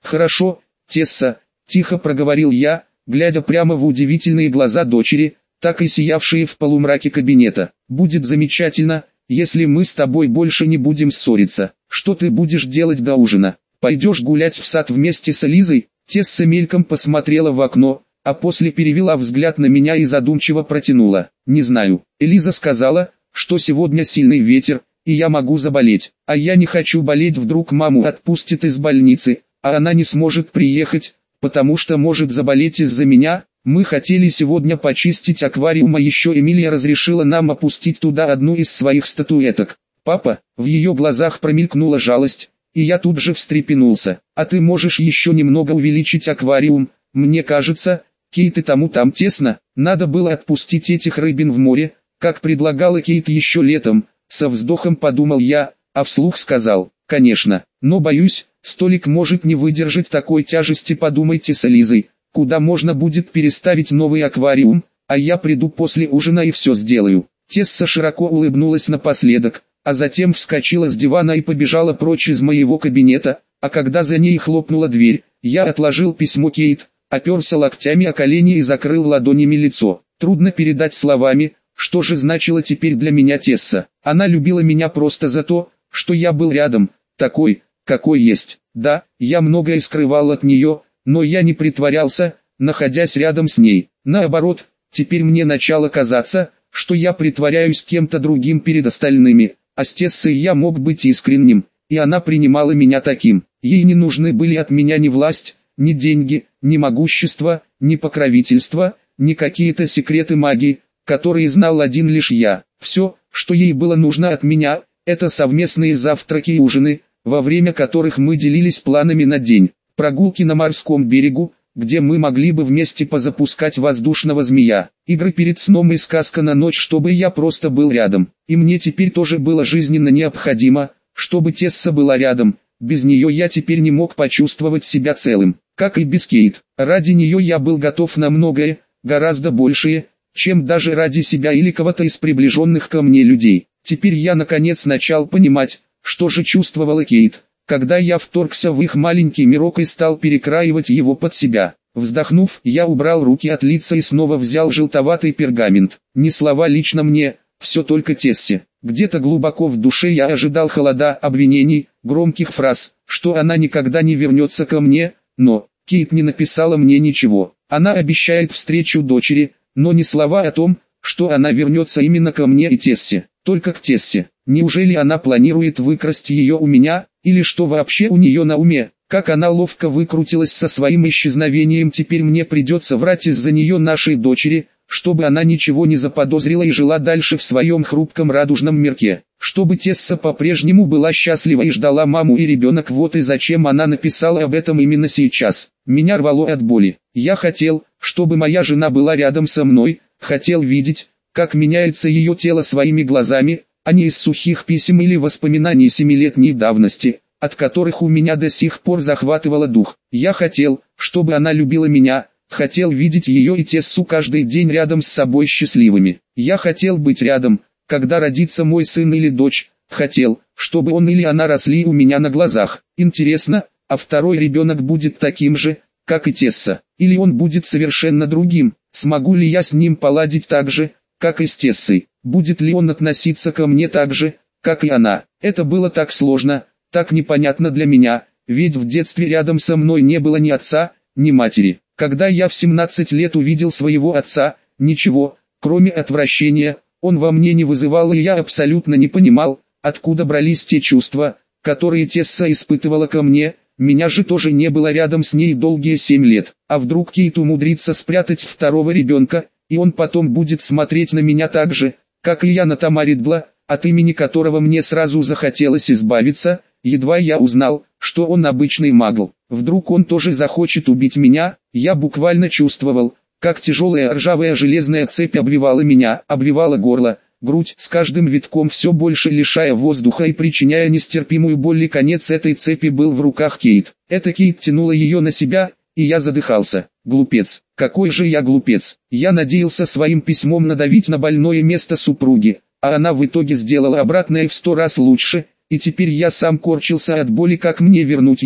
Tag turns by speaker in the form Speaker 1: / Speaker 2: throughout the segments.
Speaker 1: «Хорошо, Тесса», – тихо проговорил я, глядя прямо в удивительные глаза дочери, так и сиявшие в полумраке кабинета. «Будет замечательно, если мы с тобой больше не будем ссориться. Что ты будешь делать до ужина? Пойдешь гулять в сад вместе с Элизой?» Тесса мельком посмотрела в окно, а после перевела взгляд на меня и задумчиво протянула. «Не знаю. Элиза сказала, что сегодня сильный ветер, и я могу заболеть. А я не хочу болеть, вдруг маму отпустят из больницы, а она не сможет приехать, потому что может заболеть из-за меня. Мы хотели сегодня почистить аквариум, а еще Эмилия разрешила нам опустить туда одну из своих статуэток. Папа», в ее глазах промелькнула жалость, и я тут же встрепенулся. «А ты можешь еще немного увеличить аквариум? Мне кажется, Кейт, и тому там тесно. Надо было отпустить этих рыбин в море, как предлагала Кейт еще летом». Со вздохом подумал я, а вслух сказал: «Конечно, но боюсь, столик может не выдержать такой тяжести. Подумайте с Элизой, куда можно будет переставить новый аквариум, а я приду после ужина и все сделаю». Тесса широко улыбнулась напоследок, а затем вскочила с дивана и побежала прочь из моего кабинета, а когда за ней хлопнула дверь, я отложил письмо Кейт, оперся локтями о колени и закрыл ладонями лицо. Трудно передать словами, что же значила теперь для меня Тесса. Она любила меня просто за то, что я был рядом, такой, какой есть. Да, я многое скрывал от нее, но я не притворялся, находясь рядом с ней. Наоборот, теперь мне начало казаться, что я притворяюсь кем-то другим перед остальными, а с Тессой я мог быть искренним, и она принимала меня таким. Ей не нужны были от меня ни власть, ни деньги, ни могущество, ни покровительство, ни какие-то секреты магии, которые знал один лишь я. Все, что ей было нужно от меня, это совместные завтраки и ужины, во время которых мы делились планами на день, прогулки на морском берегу, где мы могли бы вместе позапускать воздушного змея, игры перед сном и сказка на ночь, чтобы я просто был рядом. И мне теперь тоже было жизненно необходимо, чтобы Тесса была рядом. Без нее я теперь не мог почувствовать себя целым, как и без Кейт. Ради нее я был готов на многое, гораздо большее, чем даже ради себя или кого-то из приближенных ко мне людей. Теперь я наконец начал понимать, что же чувствовала Кейт, когда я вторгся в их маленький мирок и стал перекраивать его под себя. Вздохнув, я убрал руки от лица и снова взял желтоватый пергамент. Ни слова лично мне, все только Тессе. Где-то глубоко в душе я ожидал холода, обвинений, громких фраз, что она никогда не вернется ко мне, но Кейт не написала мне ничего. Она обещает встречу дочери, но ни слова о том, что она вернется именно ко мне и Тессе, только к Тессе. Неужели она планирует выкрасть ее у меня, или что вообще у нее на уме? Как она ловко выкрутилась со своим исчезновением, теперь мне придется врать из-за нее нашей дочери, чтобы она ничего не заподозрила и жила дальше в своем хрупком радужном мирке. Чтобы Тесса по-прежнему была счастлива и ждала маму и ребенок, вот и зачем она написала об этом именно сейчас. Меня рвало от боли. Я хотел, чтобы моя жена была рядом со мной, хотел видеть, как меняется ее тело своими глазами, а не из сухих писем или воспоминаний 7-летней давности, от которых у меня до сих пор захватывало дух. Я хотел, чтобы она любила меня, хотел видеть ее и Тессу каждый день рядом с собой счастливыми. Я хотел быть рядом, когда родится мой сын или дочь, хотел, чтобы он или она росли у меня на глазах. Интересно, а второй ребенок будет таким же, как и Тесса, или он будет совершенно другим? Смогу ли я с ним поладить так же, как и с Тессой? Будет ли он относиться ко мне так же, как и она? Это было так сложно, так непонятно для меня, ведь в детстве рядом со мной не было ни отца, ни матери. Когда я в 17 лет увидел своего отца, ничего, кроме отвращения, он во мне не вызывал, и я абсолютно не понимал, откуда брались те чувства, которые Тесса испытывала ко мне. Меня же тоже не было рядом с ней долгие 7 лет. А вдруг Кейт умудрится спрятать второго ребенка, и он потом будет смотреть на меня так же, как и я на Тома Ридла, от имени которого мне сразу захотелось избавиться. Едва я узнал, что он обычный магл. Вдруг он тоже захочет убить меня. Я буквально чувствовал, как тяжелая ржавая железная цепь обвивала меня, обвивала горло, грудь, с каждым витком все больше лишая воздуха и причиняя нестерпимую боль, и конец этой цепи был в руках Кейт. Эта Кейт тянула ее на себя, и я задыхался. Глупец, какой же я глупец. Я надеялся своим письмом надавить на больное место супруги, а она в итоге сделала обратное в 100 раз лучше, и теперь я сам корчился от боли, как мне вернуть ее.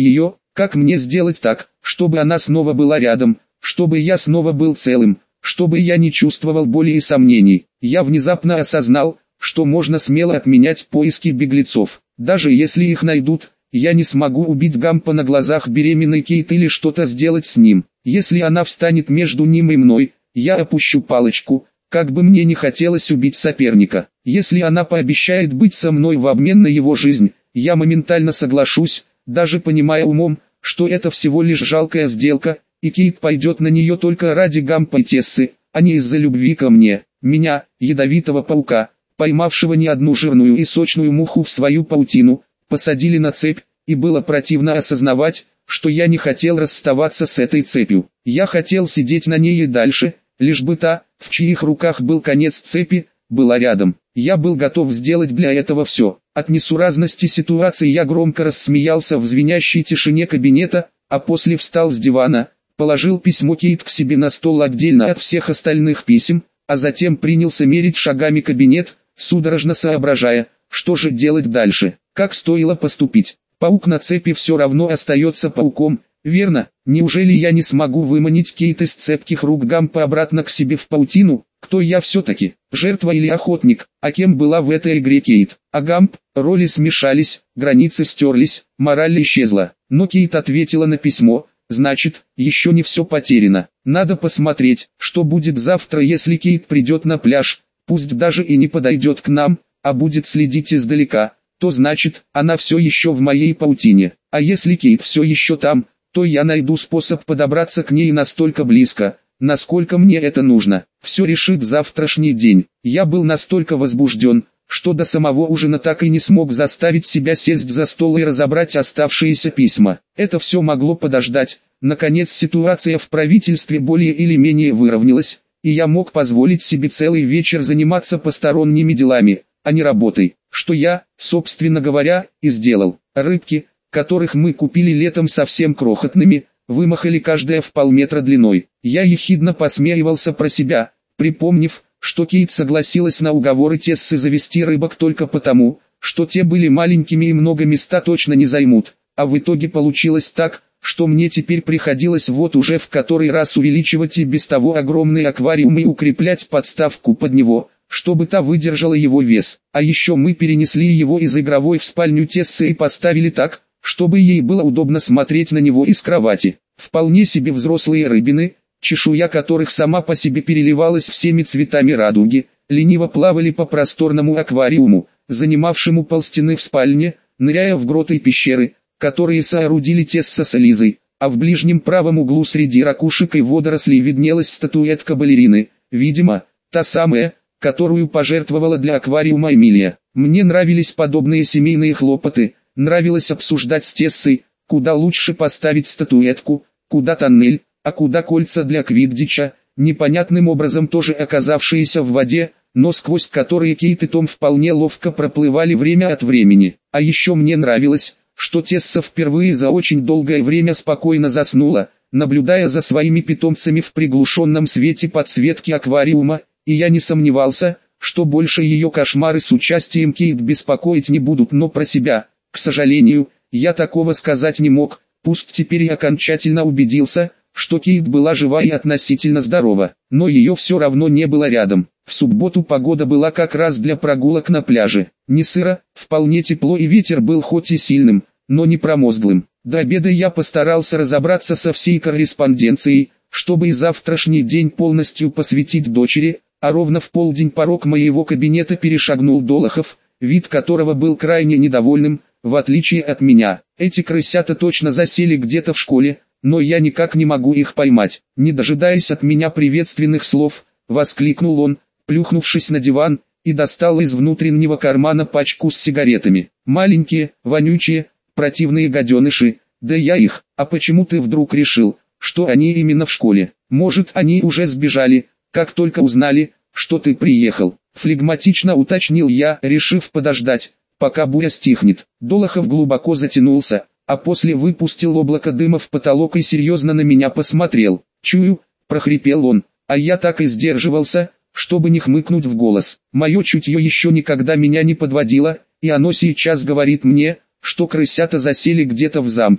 Speaker 1: Как мне сделать так, чтобы она снова была рядом, чтобы я снова был целым, чтобы я не чувствовал боли и сомнений? Я внезапно осознал, что можно смело отменять поиски беглецов. Даже если их найдут, я не смогу убить Гампа на глазах беременной Кейт или что-то сделать с ним. Если она встанет между ним и мной, я опущу палочку, как бы мне не хотелось убить соперника. Если она пообещает быть со мной в обмен на его жизнь, я моментально соглашусь, даже понимая умом, что это всего лишь жалкая сделка, и Кейт пойдет на нее только ради Гампа и Тессы, а не из-за любви ко мне. Меня, ядовитого паука, поймавшего не одну жирную и сочную муху в свою паутину, посадили на цепь, и было противно осознавать, что я не хотел расставаться с этой цепью. Я хотел сидеть на ней и дальше, лишь бы та, в чьих руках был конец цепи, была рядом. Я был готов сделать для этого все. От несуразности ситуации я громко рассмеялся в звенящей тишине кабинета, а после встал с дивана, положил письмо Кейт к себе на стол отдельно от всех остальных писем, а затем принялся мерить шагами кабинет, судорожно соображая, что же делать дальше, как стоило поступить. Паук на цепи все равно остается пауком, верно? Неужели я не смогу выманить Кейт из цепких рук Гампа обратно к себе в паутину? Кто я все-таки, жертва или охотник? А кем была в этой игре Кейт? А Гамп? Роли смешались, границы стерлись, мораль исчезла. Но Кейт ответила на письмо, значит, еще не все потеряно. Надо посмотреть, что будет завтра, если Кейт придет на пляж, пусть даже и не подойдет к нам, а будет следить издалека, то значит, она все еще в моей паутине. А если Кейт все еще там, то я найду способ подобраться к ней настолько близко, насколько мне это нужно. Все решит завтрашний день. Я был настолько возбужден, что до самого ужина так и не смог заставить себя сесть за стол и разобрать оставшиеся письма. Это все могло подождать. Наконец ситуация в правительстве более или менее выровнялась, и я мог позволить себе целый вечер заниматься посторонними делами, а не работой, что я, собственно говоря, и сделал. Рыбки, которых мы купили летом совсем крохотными, вымахали каждая в полметра длиной. Я ехидно посмеивался про себя, припомнив, что Кейт согласилась на уговоры Тессы завести рыбок только потому, что те были маленькими и много места точно не займут, а в итоге получилось так, что мне теперь приходилось вот уже в который раз увеличивать и без того огромный аквариум и укреплять подставку под него, чтобы та выдержала его вес. А еще мы перенесли его из игровой в спальню Тессы и поставили так, чтобы ей было удобно смотреть на него из кровати. Вполне себе взрослые рыбины, чешуя которых сама по себе переливалась всеми цветами радуги, лениво плавали по просторному аквариуму, занимавшему полстены в спальне, ныряя в гроты и пещеры, которые соорудили Тесса с Элизой, а в ближнем правом углу среди ракушек и водорослей виднелась статуэтка балерины, видимо, та самая, которую пожертвовала для аквариума Эмилия. Мне нравились подобные семейные хлопоты, нравилось обсуждать с Тессой, куда лучше поставить статуэтку, куда тоннель, а куда кольца для квиддича, непонятным образом тоже оказавшиеся в воде, но сквозь которые Кейт и Том вполне ловко проплывали время от времени. А еще мне нравилось, что Тесса впервые за очень долгое время спокойно заснула, наблюдая за своими питомцами в приглушенном свете подсветки аквариума, и я не сомневался, что больше ее кошмары с участием Кейт беспокоить не будут, но про себя, к сожалению, я такого сказать не мог, пусть теперь я окончательно убедился, что Кейт была жива и относительно здорова, но ее все равно не было рядом. В субботу погода была как раз для прогулок на пляже. Не сыро, вполне тепло и ветер был хоть и сильным, но не промозглым. До обеда я постарался разобраться со всей корреспонденцией, чтобы и завтрашний день полностью посвятить дочери, а ровно в полдень порог моего кабинета перешагнул Долохов, вид которого был крайне недовольным, в отличие от меня. Эти крысята точно засели где-то в школе, но я никак не могу их поймать. Не дожидаясь от меня приветственных слов, воскликнул он, плюхнувшись на диван, и достал из внутреннего кармана пачку с сигаретами. Маленькие, вонючие, противные гаденыши, да я их. А почему ты вдруг решил, что они именно в школе? Может, они уже сбежали, как только узнали, что ты приехал? Флегматично уточнил я, решив подождать, пока буря стихнет. Долохов глубоко затянулся, а после выпустил облако дыма в потолок и серьезно на меня посмотрел. «Чую», — прохрипел он, а я так и сдерживался, чтобы не хмыкнуть в голос. Мое чутье еще никогда меня не подводило, и оно сейчас говорит мне, что крысята засели где-то в замке.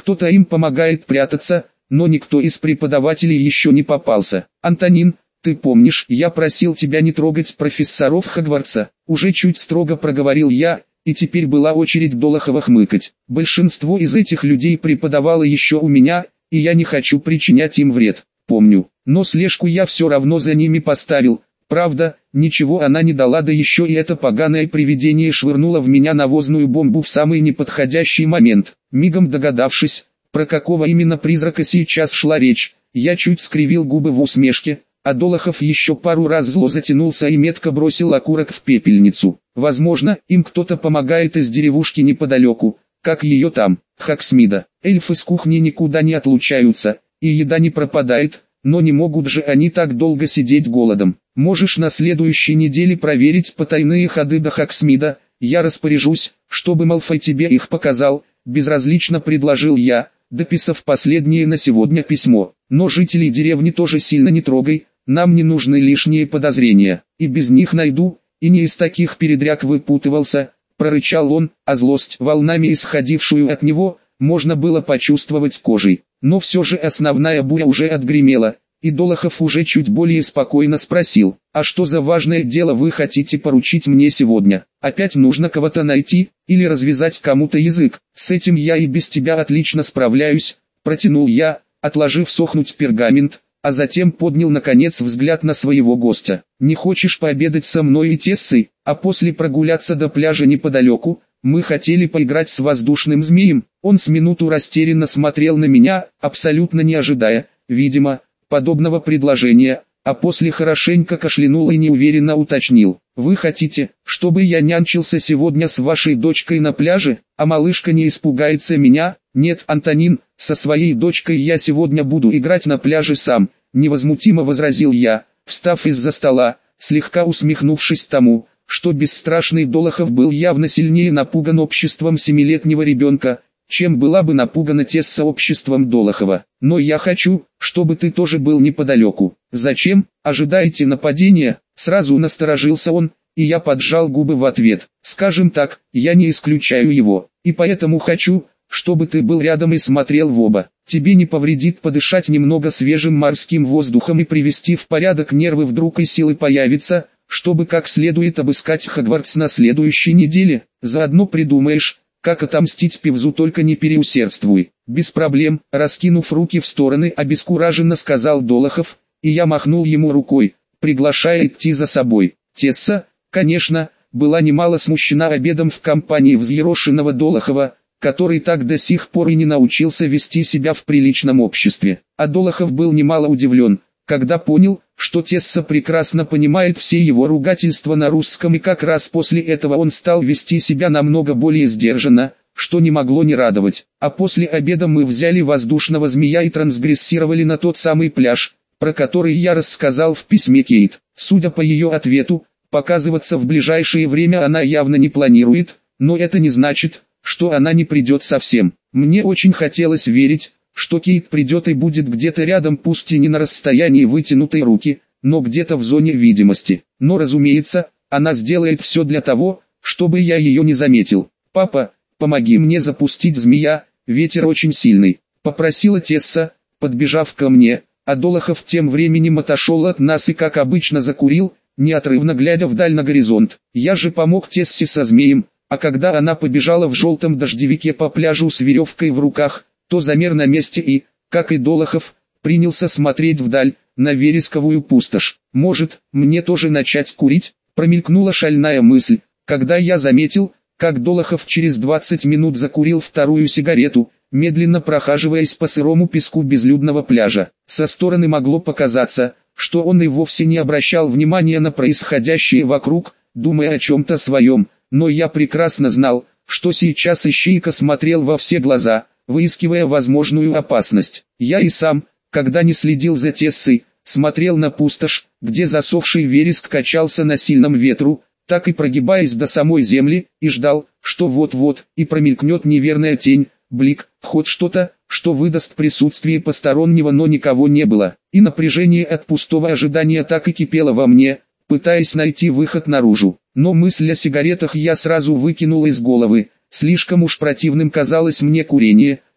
Speaker 1: Кто-то им помогает прятаться, но никто из преподавателей еще не попался. Антонин, ты помнишь, я просил тебя не трогать профессоров Хогвартса? Уже чуть строго проговорил я, и теперь была очередь Долохова хмыкать. Большинство из этих людей преподавало еще у меня, и я не хочу причинять им вред. Помню, но слежку я все равно за ними поставил. Правда, ничего она не дала, да еще и это поганое привидение швырнуло в меня навозную бомбу в самый неподходящий момент. Мигом догадавшись, про какого именно призрака сейчас шла речь, я чуть скривил губы в усмешке, а Долохов еще пару раз зло затянулся и метко бросил окурок в пепельницу. Возможно, им кто-то помогает из деревушки неподалеку, как ее там, Хоксмида. Эльфы с кухни никуда не отлучаются, и еда не пропадает, но не могут же они так долго сидеть голодом. Можешь на следующей неделе проверить потайные ходы до Хоксмида, я распоряжусь, чтобы Малфой тебе их показал, безразлично предложил я, дописав последнее на сегодня письмо. Но жителей деревни тоже сильно не трогай, нам не нужны лишние подозрения, и без них найду, и не из таких передряг выпутывался, прорычал он, а злость, волнами исходившую от него, можно было почувствовать кожей. Но все же основная буря уже отгремела, и Долохов уже чуть более спокойно спросил: «А что за важное дело вы хотите поручить мне сегодня? Опять нужно кого-то найти, или развязать кому-то язык? С этим я и без тебя отлично справляюсь», — протянул я, отложив сохнуть пергамент, а затем поднял наконец взгляд на своего гостя. «Не хочешь пообедать со мной и Тессой, а после прогуляться до пляжа неподалеку? Мы хотели поиграть с воздушным змеем». Он с минуту растерянно смотрел на меня, абсолютно не ожидая, видимо, подобного предложения, а после хорошенько кашлянул и неуверенно уточнил: «Вы хотите, чтобы я нянчился сегодня с вашей дочкой на пляже, а малышка не испугается меня?» «Нет, Антонин, со своей дочкой я сегодня буду играть на пляже сам», — невозмутимо возразил я, встав из-за стола, слегка усмехнувшись тому, что бесстрашный Долохов был явно сильнее напуган обществом семилетнего ребенка, чем была бы напугана Тесса обществом Долохова. «Но я хочу, чтобы ты тоже был неподалеку». «Зачем? Ожидаете нападения?» Сразу насторожился он, и я поджал губы в ответ. «Скажем так, я не исключаю его, и поэтому хочу, чтобы ты был рядом и смотрел в оба. Тебе не повредит подышать немного свежим морским воздухом и привести в порядок нервы, вдруг и силы появятся, чтобы как следует обыскать Хогвартс на следующей неделе. Заодно придумаешь, как отомстить Пивзу, только не переусердствуй». «Без проблем», — раскинув руки в стороны, обескураженно сказал Долохов, и я махнул ему рукой, приглашая идти за собой. Тесса, конечно, была немало смущена обедом в компании взъерошенного Долохова, который так до сих пор и не научился вести себя в приличном обществе. А Долохов был немало удивлен, когда понял, что Тесса прекрасно понимает все его ругательства на русском, и как раз после этого он стал вести себя намного более сдержанно, что не могло не радовать. А после обеда мы взяли воздушного змея и трансгрессировали на тот самый пляж, про который я рассказал в письме Кейт. Судя по ее ответу, показываться в ближайшее время она явно не планирует, но это не значит, что она не придет совсем. Мне очень хотелось верить, что Кейт придет и будет где-то рядом, пусть и не на расстоянии вытянутой руки, но где-то в зоне видимости. Но разумеется, она сделает все для того, чтобы я ее не заметил. «Папа, помоги мне запустить змея, ветер очень сильный», — попросила Тесса, подбежав ко мне, а Долохов тем временем отошел от нас и как обычно закурил, неотрывно глядя вдаль на горизонт. Я же помог Тессе со змеем, а когда она побежала в желтом дождевике по пляжу с веревкой в руках, то замер на месте и, как и Долохов, принялся смотреть вдаль, на вересковую пустошь. «Может, мне тоже начать курить?» — промелькнула шальная мысль, когда я заметил, как Долохов через 20 минут закурил вторую сигарету, медленно прохаживаясь по сырому песку безлюдного пляжа. Со стороны могло показаться, что он и вовсе не обращал внимания на происходящее вокруг, думая о чем-то своем, но я прекрасно знал, что сейчас ищейка смотрел во все глаза, выискивая возможную опасность. Я и сам, когда не следил за Тессой, смотрел на пустошь, где засохший вереск качался на сильном ветру, так и прогибаясь до самой земли, и ждал, что вот-вот и промелькнет неверная тень, блик, хоть что-то, что выдаст присутствие постороннего, но никого не было. И напряжение от пустого ожидания так и кипело во мне, пытаясь найти выход наружу. Но мысль о сигаретах я сразу выкинул из головы, слишком уж противным казалось мне курение,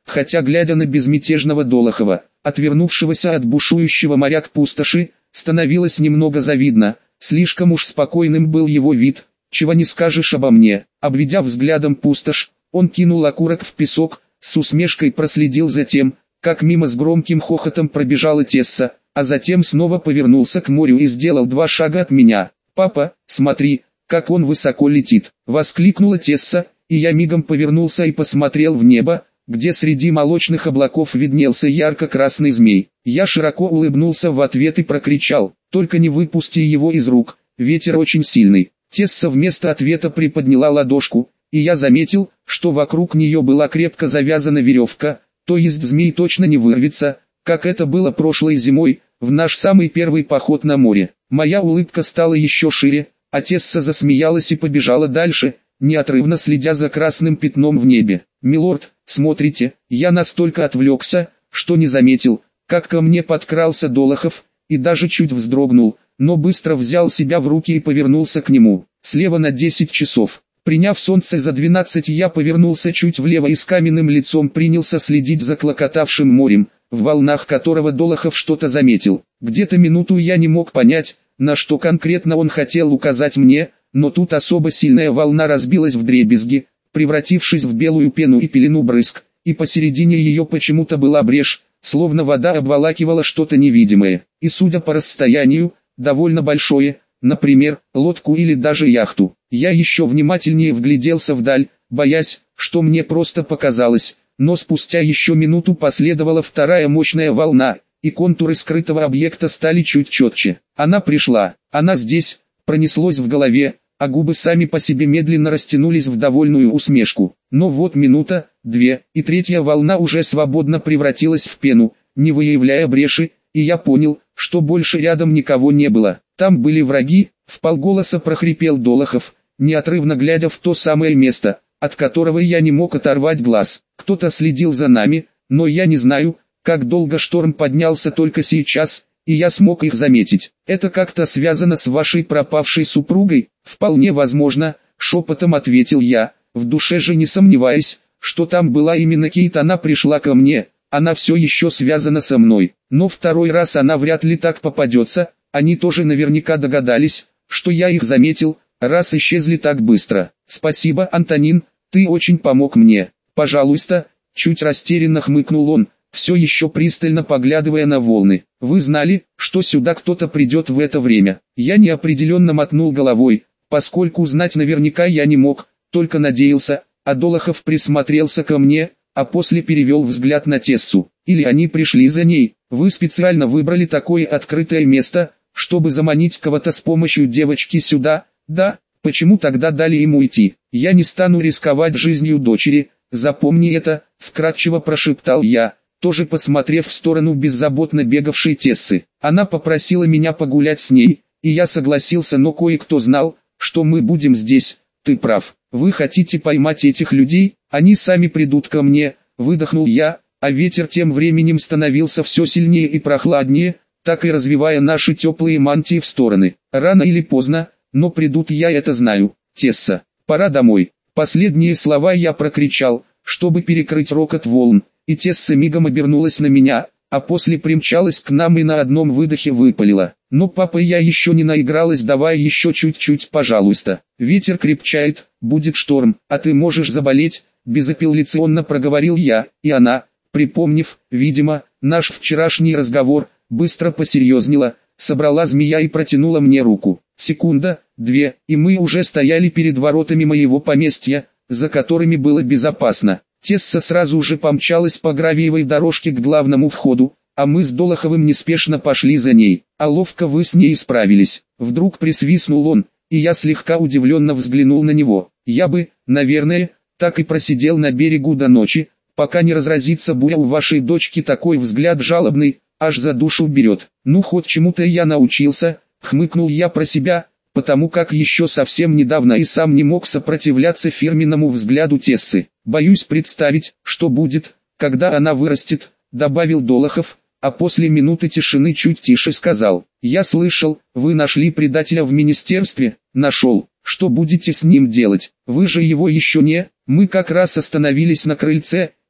Speaker 1: хотя глядя на безмятежного Долохова, отвернувшегося от бушующего моря к пустоши, становилось немного завидно, слишком уж спокойным был его вид, чего не скажешь обо мне. Обведя взглядом пустошь, он кинул окурок в песок, с усмешкой проследил за тем, как мимо с громким хохотом пробежала Тесса, а затем снова повернулся к морю и сделал 2 шага от меня. «Папа, смотри, как он высоко летит!» — воскликнула Тесса, и я мигом повернулся и посмотрел в небо, где среди молочных облаков виднелся ярко-красный змей. Я широко улыбнулся в ответ и прокричал: «Только не выпусти его из рук, ветер очень сильный». Тесса вместо ответа приподняла ладошку, и я заметил, что вокруг нее была крепко завязана веревка, то есть змей точно не вырвется, как это было прошлой зимой, в наш самый первый поход на море. Моя улыбка стала еще шире, а Тесса засмеялась и побежала дальше, неотрывно следя за красным пятном в небе. «Милорд, смотрите!» Я настолько отвлекся, что не заметил, как ко мне подкрался Долохов, и даже чуть вздрогнул, но быстро взял себя в руки и повернулся к нему. Слева на 10 часов. Приняв солнце за 12, я повернулся чуть влево и с каменным лицом принялся следить за клокотавшим морем, в волнах которого Долохов что-то заметил. Где-то минуту я не мог понять, на что конкретно он хотел указать мне, но тут особо сильная волна разбилась вдребезги, превратившись в белую пену и пелену брызг, и посередине ее почему-то была брешь, словно вода обволакивала что-то невидимое, и судя по расстоянию, довольно большое, например, лодку или даже яхту. Я еще внимательнее вгляделся вдаль, боясь, что мне просто показалось, но спустя еще минуту последовала вторая мощная волна, и контуры скрытого объекта стали чуть четче. Она пришла, она здесь, пронеслось в голове, а губы сами по себе медленно растянулись в довольную усмешку. Но вот минута, 2, и третья волна уже свободно превратилась в пену, не выявляя бреши, и я понял, что больше рядом никого не было. Там были враги, вполголоса прохрипел Долохов, неотрывно глядя в то самое место, от которого я не мог оторвать глаз. Кто-то следил за нами, но я не знаю, как долго шторм поднялся только сейчас, и я смог их заметить. Это как-то связано с вашей пропавшей супругой? Вполне возможно, шепотом ответил я, в душе же не сомневаясь, что там была именно Кейт. Она пришла ко мне, она все еще связана со мной, но второй раз она вряд ли так попадется. Они тоже наверняка догадались, что я их заметил, раз исчезли так быстро. Спасибо, Антонин, ты очень помог мне. Пожалуйста, чуть растерянно хмыкнул он, все еще пристально поглядывая на волны. Вы знали, что сюда кто-то придет в это время? Я неопределенно мотнул головой, поскольку знать наверняка я не мог, только надеялся, а Долохов присмотрелся ко мне, а после перевел взгляд на Тессу. Или они пришли за ней. Вы специально выбрали такое открытое место, чтобы заманить кого-то с помощью девочки сюда? Да, почему тогда дали ему идти? Я не стану рисковать жизнью дочери, запомни это, вкратчиво прошептал я, тоже посмотрев в сторону беззаботно бегавшей Тессы. Она попросила меня погулять с ней, и я согласился, но кое-кто знал, что мы будем здесь. Ты прав, вы хотите поймать этих людей, они сами придут ко мне, выдохнул я, а ветер тем временем становился все сильнее и прохладнее, так и развивая наши теплые мантии в стороны. Рано или поздно, но придут, я это знаю. Тесса, пора домой. Последние слова я прокричал, чтобы перекрыть рокот волн, и Тесса мигом обернулась на меня, а после примчалась к нам и на одном выдохе выпалила: «Ну, папа, я еще не наигралась, давай еще чуть-чуть, пожалуйста. Ветер крепчает, будет шторм, а ты можешь заболеть», безапелляционно проговорил я, и она, припомнив, видимо, наш вчерашний разговор, быстро посерьезнела, собрала змея и протянула мне руку. Секунда, 2, и мы уже стояли перед воротами моего поместья, за которыми было безопасно. Тесса сразу же помчалась по гравиевой дорожке к главному входу, а мы с Долоховым неспешно пошли за ней. А ловко вы с ней справились. Вдруг присвистнул он, и я слегка удивленно взглянул на него. Я бы, наверное, так и просидел на берегу до ночи, пока не разразится буря. У вашей дочки такой взгляд жалобный, аж за душу берет. Ну, хоть чему-то я научился, хмыкнул я про себя, потому как еще совсем недавно и сам не мог сопротивляться фирменному взгляду Тессы. Боюсь представить, что будет, когда она вырастет, добавил Долохов, а после минуты тишины чуть тише сказал: я слышал, вы нашли предателя в министерстве. Нашел. Что будете с ним делать? Вы же его еще не... Мы как раз остановились на крыльце,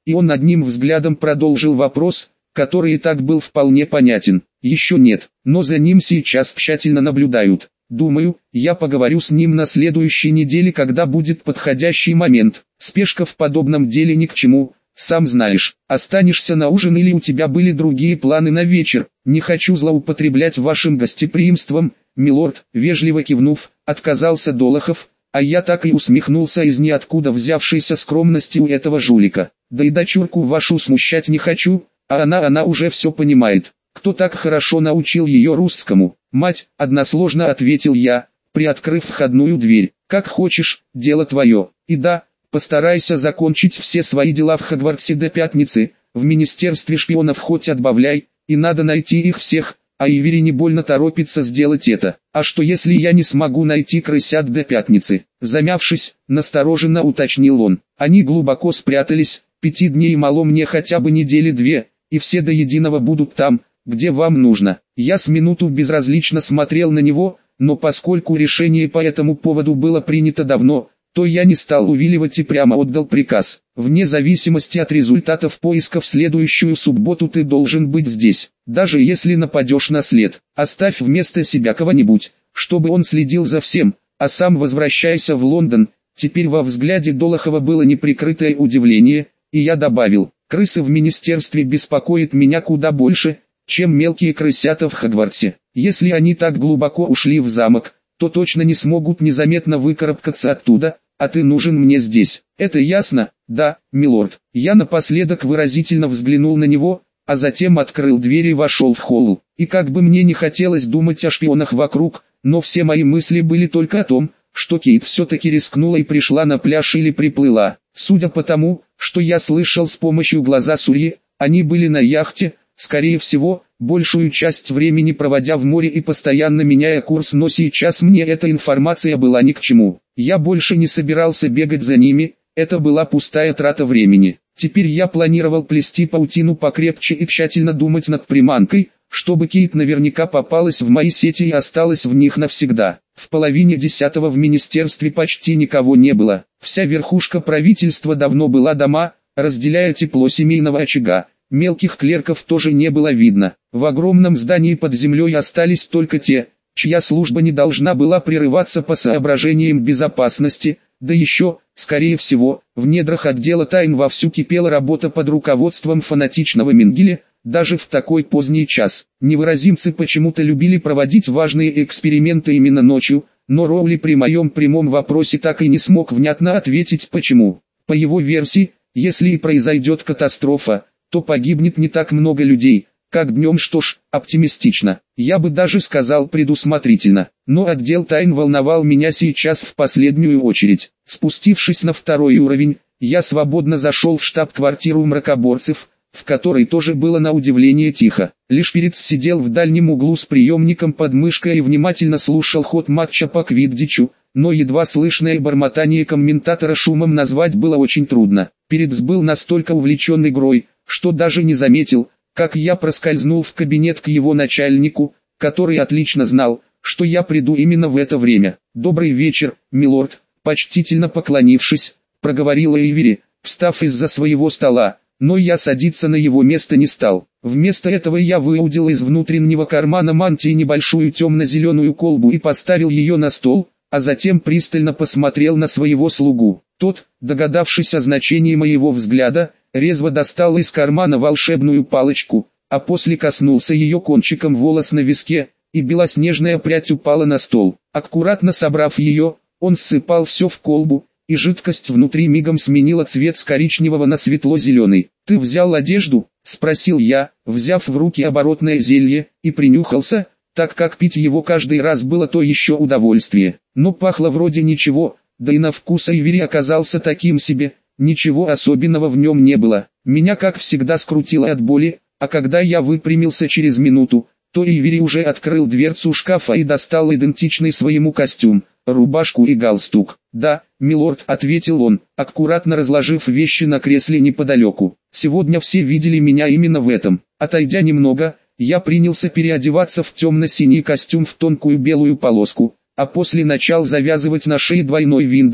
Speaker 1: и он одним взглядом продолжил вопрос, который и так был вполне понятен. Еще нет, но за ним сейчас тщательно наблюдают. Думаю, я поговорю с ним на следующей неделе, когда будет подходящий момент. Спешка в подобном деле ни к чему, сам знаешь. Останешься на ужин или у тебя были другие планы на вечер? Не хочу злоупотреблять вашим гостеприимством, милорд. Вежливо кивнув, отказался Долохов, а я так и усмехнулся из ниоткуда взявшейся скромности у этого жулика. Да и дочурку вашу смущать не хочу, а она уже все понимает. Кто так хорошо научил ее русскому? Мать, односложно ответил я, приоткрыв входную дверь. Как хочешь, дело твое. И да, постарайся закончить все свои дела в Хогвартсе до пятницы, в министерстве шпионов хоть отбавляй, и надо найти их всех, а Ивери не больно торопится сделать это. А что если я не смогу найти крысят до пятницы? Замявшись, настороженно уточнил он. Они глубоко спрятались, 5 дней мало мне, хотя бы недели 2, и все до единого будут там, где вам нужно. Я с минуту безразлично смотрел на него, но поскольку решение по этому поводу было принято давно, то я не стал увиливать и прямо отдал приказ. Вне зависимости от результатов поиска в следующую субботу ты должен быть здесь. Даже если нападешь на след, оставь вместо себя кого-нибудь, чтобы он следил за всем, а сам возвращайся в Лондон. Теперь во взгляде Долохова было неприкрытое удивление, и я добавил: крысы в министерстве беспокоят меня куда больше, чем мелкие крысята в Хогвартсе. Если они так глубоко ушли в замок, то точно не смогут незаметно выкарабкаться оттуда, а ты нужен мне здесь. Это ясно? Да, милорд. Я напоследок выразительно взглянул на него, а затем открыл дверь и вошел в холл. И как бы мне не хотелось думать о шпионах вокруг, но все мои мысли были только о том, что Кейт все-таки рискнула и пришла на пляж или приплыла. Судя по тому, что я слышал с помощью глаза Сурьи, они были на яхте, скорее всего, большую часть времени проводя в море и постоянно меняя курс, но сейчас мне эта информация была ни к чему. Я больше не собирался бегать за ними, это была пустая трата времени. Теперь я планировал плести паутину покрепче и тщательно думать над приманкой, чтобы Кейт наверняка попалась в мои сети и осталась в них навсегда. В половине 10-го в министерстве почти никого не было. Вся верхушка правительства давно была дома, разделяя тепло семейного очага. Мелких клерков тоже не было видно. В огромном здании под землей остались только те, чья служба не должна была прерываться по соображениям безопасности, да еще, скорее всего, в недрах отдела тайн вовсю кипела работа под руководством фанатичного Менгеля. Даже в такой поздний час, невыразимцы почему-то любили проводить важные эксперименты именно ночью, но Роули при моем прямом вопросе так и не смог внятно ответить почему. По его версии, если и произойдет катастрофа, то погибнет не так много людей, как днем. Что ж, оптимистично, я бы даже сказал предусмотрительно, но отдел тайн волновал меня сейчас в последнюю очередь. Спустившись на 2-й уровень, я свободно зашел в штаб-квартиру мракоборцев, в которой тоже было на удивление тихо. Лишь Перец сидел в дальнем углу с приемником под мышкой и внимательно слушал ход матча по квиддичу, но едва слышное бормотание комментатора шумом назвать было очень трудно. Перец был настолько увлечен игрой, что даже не заметил, как я проскользнул в кабинет к его начальнику, который отлично знал, что я приду именно в это время. «Добрый вечер, милорд», почтительно поклонившись, проговорила Ивери, встав из-за своего стола, но я садиться на его место не стал. Вместо этого я выудил из внутреннего кармана мантии небольшую темно-зеленую колбу и поставил ее на стол, а затем пристально посмотрел на своего слугу. Тот, догадавшись о значении моего взгляда, резво достал из кармана волшебную палочку, а после коснулся ее кончиком волос на виске, и белоснежная прядь упала на стол. Аккуратно собрав ее, он ссыпал все в колбу, и жидкость внутри мигом сменила цвет с коричневого на светло-зеленый. «Ты взял одежду?» – спросил я, взяв в руки оборотное зелье, и принюхался, так как пить его каждый раз было то еще удовольствие. Но пахло вроде ничего, да и на вкус Ивери оказался таким себе, ничего особенного в нем не было. Меня как всегда скрутило от боли, а когда я выпрямился через минуту, то Ивери уже открыл дверцу шкафа и достал идентичный своему костюм, рубашку и галстук. «Да, милорд», — ответил он, аккуратно разложив вещи на кресле неподалеку. «Сегодня все видели меня именно в этом». Отойдя немного, я принялся переодеваться в темно-синий костюм в тонкую белую полоску, а после начал завязывать на шее двойной Виндзор,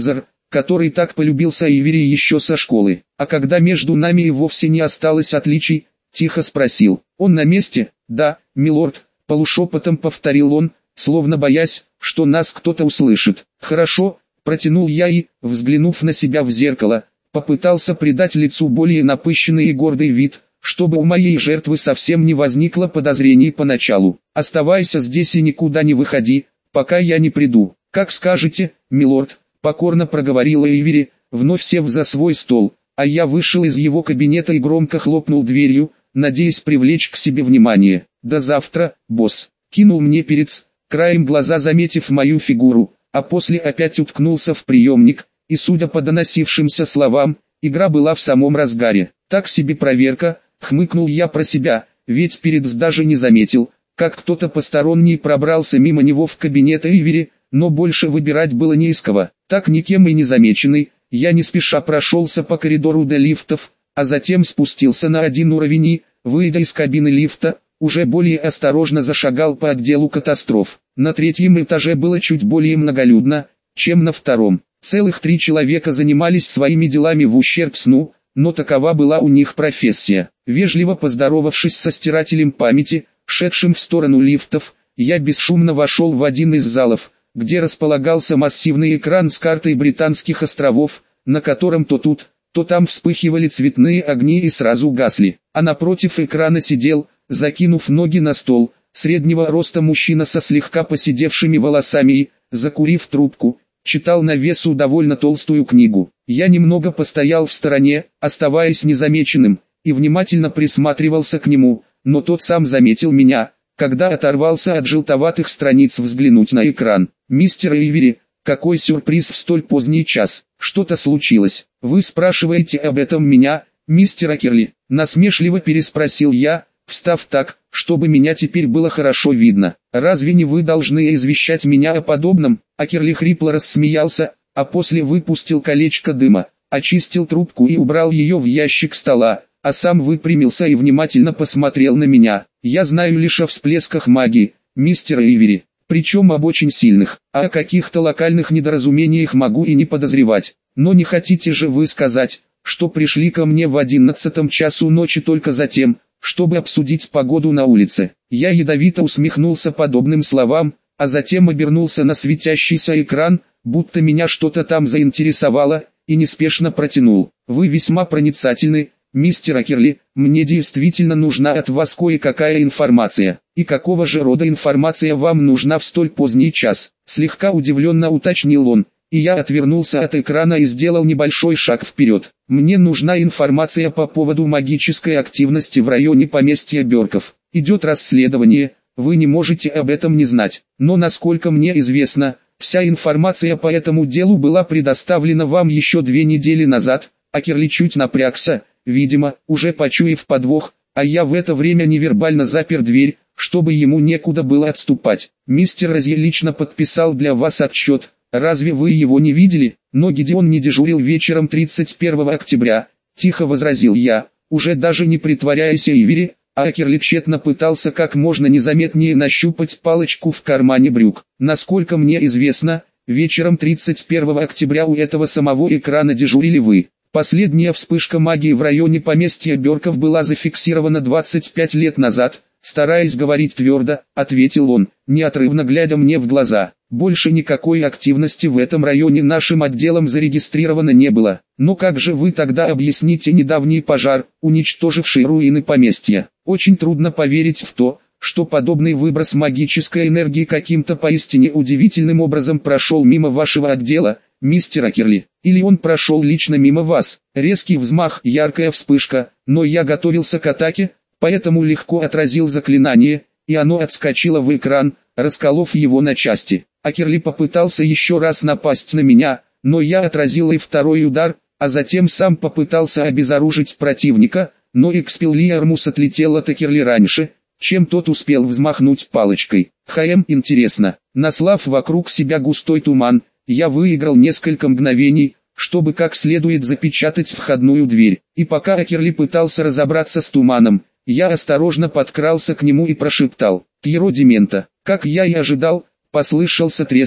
Speaker 1: который так полюбился Эйвери еще со школы. А когда между нами и вовсе не осталось отличий, тихо спросил. Он на месте? Да, милорд, полушепотом повторил он, словно боясь, что нас кто-то услышит. Хорошо, протянул я и, взглянув на себя в зеркало, попытался придать лицу более напыщенный и гордый вид, чтобы у моей жертвы совсем не возникло подозрений поначалу. Оставайся здесь и никуда не выходи, пока я не приду. Как скажете, милорд, покорно проговорила Эйвери, вновь сев за свой стол, а я вышел из его кабинета и громко хлопнул дверью, надеясь привлечь к себе внимание. До завтра, босс, кинул мне перец, краем глаза заметив мою фигуру, а после опять уткнулся в приемник, и судя по доносившимся словам, игра была в самом разгаре. Так себе проверка, хмыкнул я про себя, ведь перец даже не заметил, как кто-то посторонний пробрался мимо него в кабинет Эйвери, но больше выбирать было не из кого. Так никем и не замеченный, я не спеша прошелся по коридору до лифтов, а затем спустился на один уровень и, выйдя из кабины лифта, уже более осторожно зашагал по отделу катастроф. На третьем этаже было чуть более многолюдно, чем на втором. Целых 3 человека занимались своими делами в ущерб сну, но такова была у них профессия. Вежливо поздоровавшись со стирателем памяти, шедшим в сторону лифтов, я бесшумно вошел в один из залов, где располагался массивный экран с картой Британских островов, на котором то тут, то там вспыхивали цветные огни и сразу гасли. А напротив экрана сидел, закинув ноги на стол, среднего роста мужчина со слегка поседевшими волосами и, закурив трубку, читал на весу довольно толстую книгу. Я немного постоял в стороне, оставаясь незамеченным, и внимательно присматривался к нему, но тот сам заметил меня, когда оторвался от желтоватых страниц взглянуть на экран. «Мистер Эйвери, какой сюрприз в столь поздний час? Что-то случилось? Вы спрашиваете об этом меня, мистер Акерли?» Насмешливо переспросил я, встав так, чтобы меня теперь было хорошо видно. «Разве не вы должны извещать меня о подобном?» Акерли хрипло рассмеялся, а после выпустил колечко дыма, очистил трубку и убрал ее в ящик стола, а сам выпрямился и внимательно посмотрел на меня. «Я знаю лишь о всплесках магии, мистер Эйвери, причем об очень сильных, а о каких-то локальных недоразумениях могу и не подозревать. Но не хотите же вы сказать, что пришли ко мне в 11 часу ночи только за тем, чтобы обсудить погоду на улице?» Я ядовито усмехнулся подобным словам, а затем обернулся на светящийся экран, будто меня что-то там заинтересовало, и неспешно протянул. «Вы весьма проницательны, мистер Акерли, мне действительно нужна от вас кое-какая информация». «И какого же рода информация вам нужна в столь поздний час?» Слегка удивленно уточнил он, и я отвернулся от экрана и сделал небольшой шаг вперед. «Мне нужна информация по поводу магической активности в районе поместья Бёрков. Идет расследование, вы не можете об этом не знать, но насколько мне известно, вся информация по этому делу была предоставлена вам еще 2 недели назад». Акерли чуть напрягся, видимо, уже почуяв подвох, а я в это время невербально запер дверь, чтобы ему некуда было отступать. «Мистер Розье лично подписал для вас отчет, разве вы его не видели?» «Но Гидеон не дежурил вечером 31 октября», тихо возразил я, уже даже не притворяясь Эйвери, а Акерли тщетно пытался как можно незаметнее нащупать палочку в кармане брюк. «Насколько мне известно, вечером 31 октября у этого самого экрана дежурили вы. Последняя вспышка магии в районе поместья Бёрков была зафиксирована 25 лет назад», стараясь говорить твердо, ответил он, неотрывно глядя мне в глаза. «Больше никакой активности в этом районе нашим отделом зарегистрировано не было. Но как же вы тогда объясните недавний пожар, уничтоживший руины поместья? Очень трудно поверить в то, что подобный выброс магической энергии каким-то поистине удивительным образом прошел мимо вашего отдела, мистер Акерли. Или он прошел лично мимо вас?» Резкий взмах, яркая вспышка, но я готовился к атаке, поэтому легко отразил заклинание, и оно отскочило в экран, расколов его на части. Акерли попытался еще раз напасть на меня, но я отразил и второй удар, а затем сам попытался обезоружить противника, но Экспеллиармус отлетел от Акерли раньше, чем тот успел взмахнуть палочкой. Интересно, наслав вокруг себя густой туман, я выиграл несколько мгновений, чтобы как следует запечатать входную дверь. И пока Акерли пытался разобраться с туманом, я осторожно подкрался к нему и прошептал: «Тьеро Демента». Как я и ожидал, послышался треск,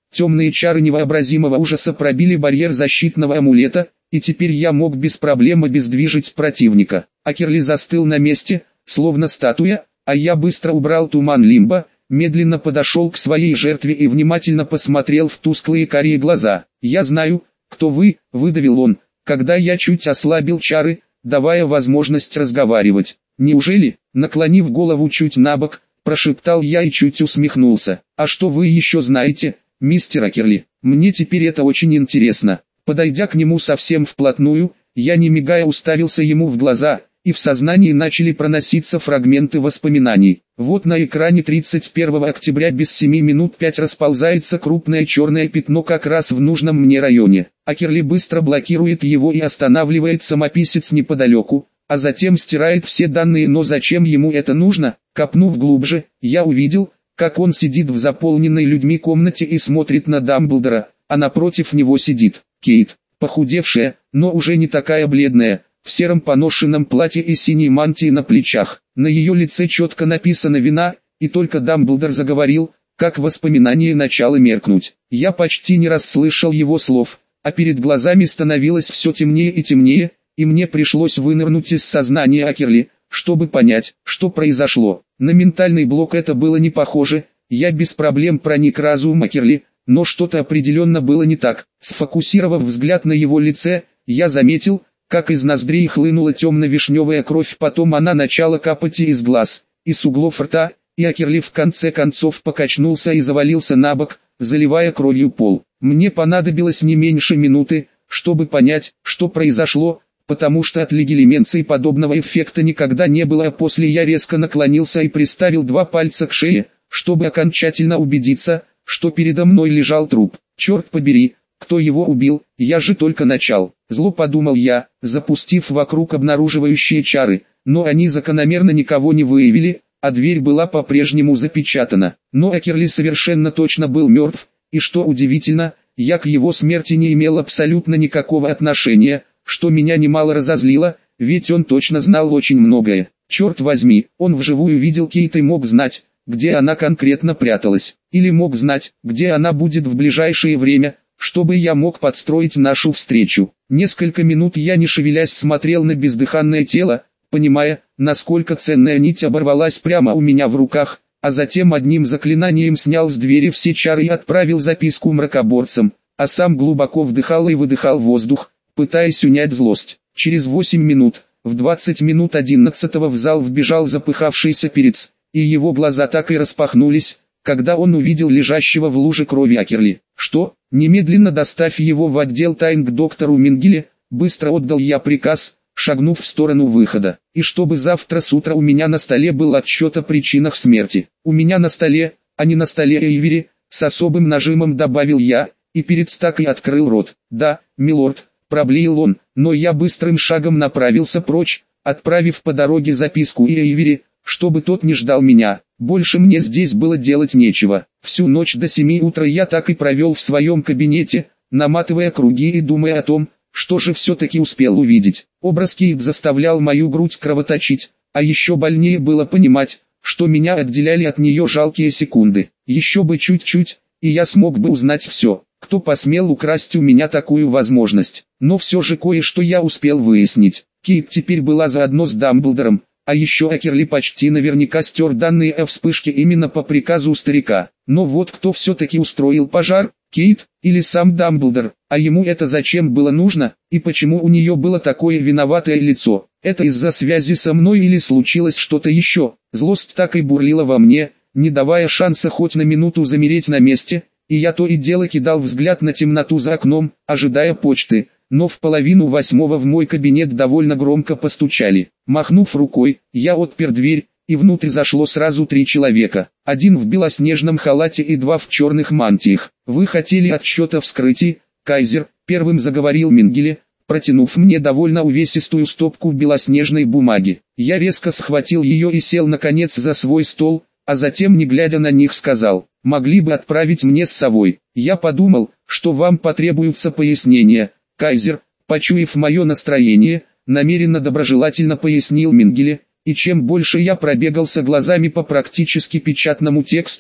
Speaker 1: Темные чары невообразимого ужаса пробили барьер защитного амулета, и теперь я мог без проблем обездвижить противника. Акерли застыл на месте, словно статуя, а я быстро убрал туман лимба, медленно подошел к своей жертве и внимательно посмотрел в тусклые карие глаза. «Я знаю, кто вы», — выдавил он, когда я чуть ослабил чары, давая возможность разговаривать. «Неужели?» — наклонив голову чуть набок, прошептал я и чуть усмехнулся. «А что вы еще знаете, мистер Акерли? Мне теперь это очень интересно». Подойдя к нему совсем вплотную, я не мигая уставился ему в глаза, и в сознании начали проноситься фрагменты воспоминаний. Вот на экране 31 октября без 7 минут 5 расползается крупное черное пятно как раз в нужном мне районе. Акерли быстро блокирует его и останавливает самописец неподалеку, а затем стирает все данные. Но зачем ему это нужно? Копнув глубже, я увидел, как он сидит в заполненной людьми комнате и смотрит на Дамблдора, а напротив него сидит Кейт, похудевшая, но уже не такая бледная, в сером поношенном платье и синей мантии на плечах. На ее лице четко написана вина, и только Дамблдор заговорил, как воспоминание начало меркнуть. Я почти не расслышал его слов, а перед глазами становилось все темнее и темнее, и мне пришлось вынырнуть из сознания Акерли, чтобы понять, что произошло. На ментальный блок это было не похоже, я без проблем проник разум Акерли, но что-то определенно было не так. Сфокусировав взгляд на его лице, я заметил, как из ноздрей хлынула темно-вишневая кровь, потом она начала капать и из глаз, и с углов рта, и Акерли в конце концов покачнулся и завалился на бок, заливая кровью пол. Мне понадобилось не меньше минуты, чтобы понять, что произошло, потому что от легилименции подобного эффекта никогда не было, а после я резко наклонился и приставил 2 пальца к шее, чтобы окончательно убедиться, что передо мной лежал труп. Черт побери, кто его убил, я же только начал. Зло подумал я, запустив вокруг обнаруживающие чары, но они закономерно никого не выявили, а дверь была по-прежнему запечатана. Но Акерли совершенно точно был мертв, и что удивительно, я к его смерти не имел абсолютно никакого отношения, что меня немало разозлило, ведь он точно знал очень многое. Черт возьми, он вживую видел Кейт и мог знать, где она конкретно пряталась, или мог знать, где она будет в ближайшее время, чтобы я мог подстроить нашу встречу. Несколько минут я не шевелясь смотрел на бездыханное тело, понимая, насколько ценная нить оборвалась прямо у меня в руках, а затем одним заклинанием снял с двери все чары и отправил записку мракоборцам, а сам глубоко вдыхал и выдыхал воздух, пытаясь унять злость. Через 8 минут, в 20 минут 11-го в зал вбежал запыхавшийся перец, и его глаза так и распахнулись, когда он увидел лежащего в луже крови Акерли. «Что? Немедленно доставь его в отдел тайн к доктору Мингеле», быстро отдал я приказ, шагнув в сторону выхода. «И чтобы завтра с утра у меня на столе был отчет о причинах смерти». «У меня на столе, а не на столе Эйвери», с особым нажимом добавил я, и перец так и открыл рот. «Да, милорд», проблеял он, но я быстрым шагом направился прочь, отправив по дороге записку Эйвери, чтобы тот не ждал меня. Больше мне здесь было делать нечего. Всю ночь до 7 утра я так и провел в своем кабинете, наматывая круги и думая о том, что же все-таки успел увидеть. Образ Кейт заставлял мою грудь кровоточить, а еще больнее было понимать, что меня отделяли от нее жалкие секунды. Еще бы чуть-чуть, и я смог бы узнать все, кто посмел украсть у меня такую возможность. Но все же кое-что я успел выяснить. Кейт теперь была заодно с Дамблдором, а еще Акерли почти наверняка стер данные о вспышке именно по приказу старика. Но вот кто все-таки устроил пожар, Кейт или сам Дамблдор, а ему это зачем было нужно, и почему у нее было такое виноватое лицо? Это из-за связи со мной или случилось что-то еще? Злость так и бурлила во мне, не давая шанса хоть на минуту замереть на месте, и я то и дело кидал взгляд на темноту за окном, ожидая почты. Но в 7:30 в мой кабинет довольно громко постучали. Махнув рукой, я отпер дверь, и внутрь зашло сразу 3 человека. Один в белоснежном халате и 2 в черных мантиях. «Вы хотели отчет о вскрытии, Кайзер?» — первым заговорил Мингеле, протянув мне довольно увесистую стопку белоснежной бумаги. Я резко схватил ее и сел наконец за свой стол, а затем, не глядя на них, сказал: «Могли бы отправить мне с совой. Я подумал, что вам потребуются пояснения». Кайзер, почуяв мое настроение, намеренно доброжелательно пояснил Мингеле, и чем больше я пробегался глазами по практически печатному тексту,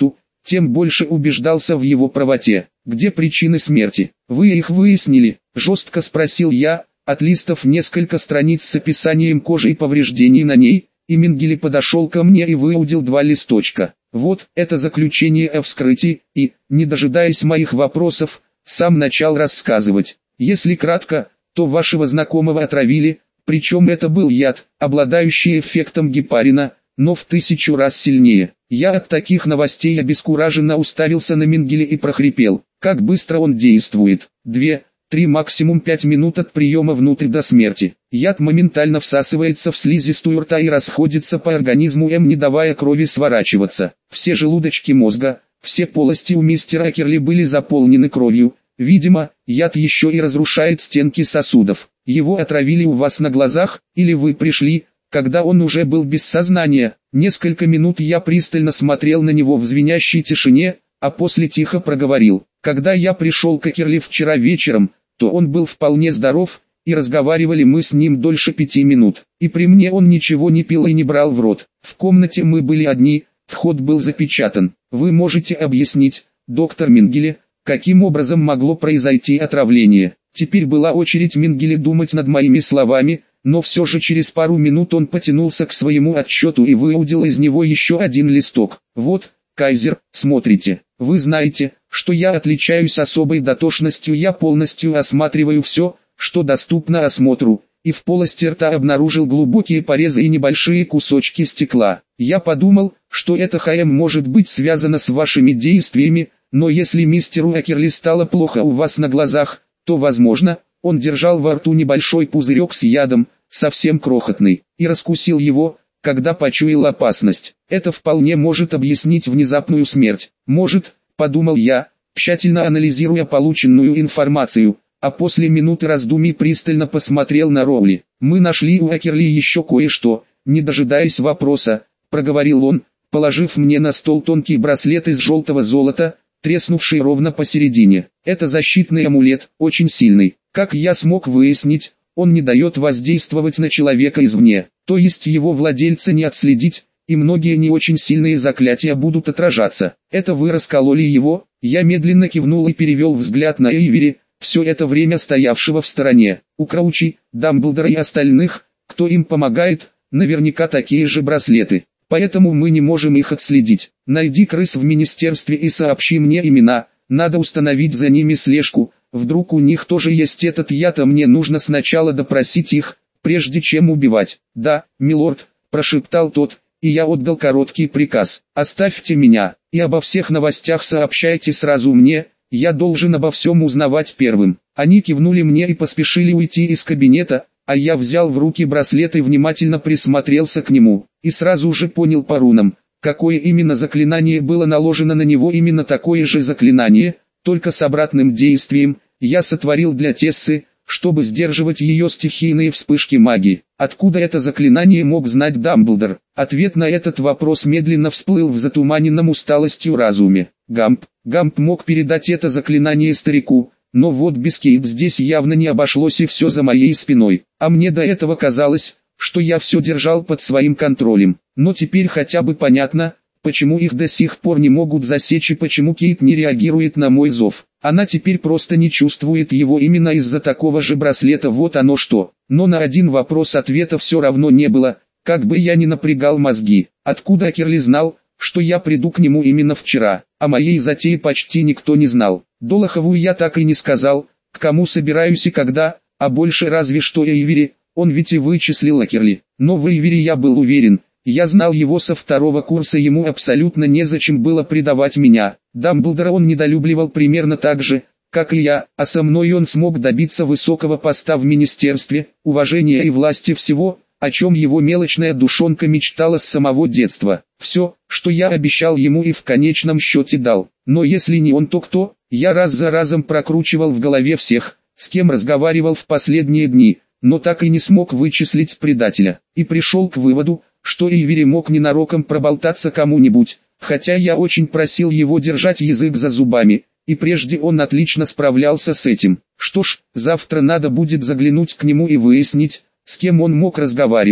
Speaker 1: тем больше убеждался в его правоте. «Где причины смерти? Вы их выяснили?» – жестко спросил я, отлистав несколько страниц с описанием кожи и повреждений на ней, и Менгеле подошел ко мне и выудил 2 листочка. «Вот, это заключение о вскрытии», и, не дожидаясь моих вопросов, сам начал рассказывать. «Если кратко, то вашего знакомого отравили, причем это был яд, обладающий эффектом гепарина, но в 1000 раз сильнее». Я от таких новостей обескураженно уставился на Менгеле и прохрипел: «Как быстро он действует? 2, 3, максимум 5 минут от приема внутрь до смерти. Яд моментально всасывается в слизистую рта и расходится по организму, не давая крови сворачиваться. Все желудочки мозга, все полости у мистера Акерли были заполнены кровью. Видимо, яд еще и разрушает стенки сосудов. Его отравили у вас на глазах, или вы пришли, когда он уже был без сознания?» Несколько минут я пристально смотрел на него в звенящей тишине, а после тихо проговорил: «Когда я пришел к Акерли вчера вечером, то он был вполне здоров, и разговаривали мы с ним дольше 5 минут. И при мне он ничего не пил и не брал в рот. В комнате мы были одни, вход был запечатан. Вы можете объяснить, доктор Менгеле, каким образом могло произойти отравление?» Теперь была очередь Менгеле думать над моими словами, но все же через пару минут он потянулся к своему отчету и выудил из него еще 1 листок. «Вот, Кайзер, смотрите. Вы знаете, что я отличаюсь особой дотошностью, я полностью осматриваю все, что доступно осмотру, и в полости рта обнаружил глубокие порезы и небольшие кусочки стекла. Я подумал, что это может быть связано с вашими действиями, но если мистеру Акерли стало плохо у вас на глазах, то возможно, он держал во рту небольшой пузырек с ядом, совсем крохотный, и раскусил его, когда почуял опасность. Это вполне может объяснить внезапную смерть. Может, подумал я, тщательно анализируя полученную информацию, а после минуты раздумий пристально посмотрел на Роули. «Мы нашли у Акерли еще кое-что», не дожидаясь вопроса, проговорил он, положив мне на стол тонкий браслет из желтого золота, треснувший ровно посередине. «Это защитный амулет, очень сильный. Как я смог выяснить, он не дает воздействовать на человека извне, то есть его владельца не отследить, и многие не очень сильные заклятия будут отражаться. Это вы раскололи его?» Я медленно кивнул и перевел взгляд на Эйвери, все это время стоявшего в стороне. «У Краучи, Дамблдора и остальных, кто им помогает, наверняка такие же браслеты. Поэтому мы не можем их отследить. Найди крыс в министерстве и сообщи мне имена, надо установить за ними слежку. Вдруг у них тоже есть этот яд, а мне нужно сначала допросить их, прежде чем убивать». «Да, милорд», – прошептал тот, и я отдал короткий приказ: «Оставьте меня, и обо всех новостях сообщайте сразу мне, я должен обо всем узнавать первым». Они кивнули мне и поспешили уйти из кабинета, а я взял в руки браслет и внимательно присмотрелся к нему, и сразу же понял по рунам, какое именно заклинание было наложено на него. Именно такое же заклинание, только с обратным действием, я сотворил для Тессы, чтобы сдерживать ее стихийные вспышки магии. Откуда это заклинание мог знать Дамблдор? Ответ на этот вопрос медленно всплыл в затуманенном усталостью разуме. Гамп мог передать это заклинание старику, но вот без Кейп здесь явно не обошлось, и все за моей спиной. А мне до этого казалось, что я все держал под своим контролем. Но теперь хотя бы понятно, почему их до сих пор не могут засечь и почему Кейт не реагирует на мой зов. Она теперь просто не чувствует его именно из-за такого же браслета, вот оно что. Но на один вопрос ответа все равно не было, как бы я ни напрягал мозги. Откуда Акерли знал, что я приду к нему именно вчера? О моей затее почти никто не знал. Долохову я так и не сказал, к кому собираюсь и когда, а больше разве что Эйвери, он ведь и вычислил Акерли. Но в Эйвери я был уверен. Я знал его со 2-го курса, ему абсолютно незачем было предавать меня. Дамблдора он недолюбливал примерно так же, как и я, а со мной он смог добиться высокого поста в министерстве, уважения и власти, всего, о чем его мелочная душонка мечтала с самого детства. Все, что я обещал ему, и в конечном счете дал. Но если не он, то кто? Я раз за разом прокручивал в голове всех, с кем разговаривал в последние дни, но так и не смог вычислить предателя. И пришел к выводу, что Эйвери мог ненароком проболтаться кому-нибудь, хотя я очень просил его держать язык за зубами, и прежде он отлично справлялся с этим. Что ж, завтра надо будет заглянуть к нему и выяснить, с кем он мог разговаривать.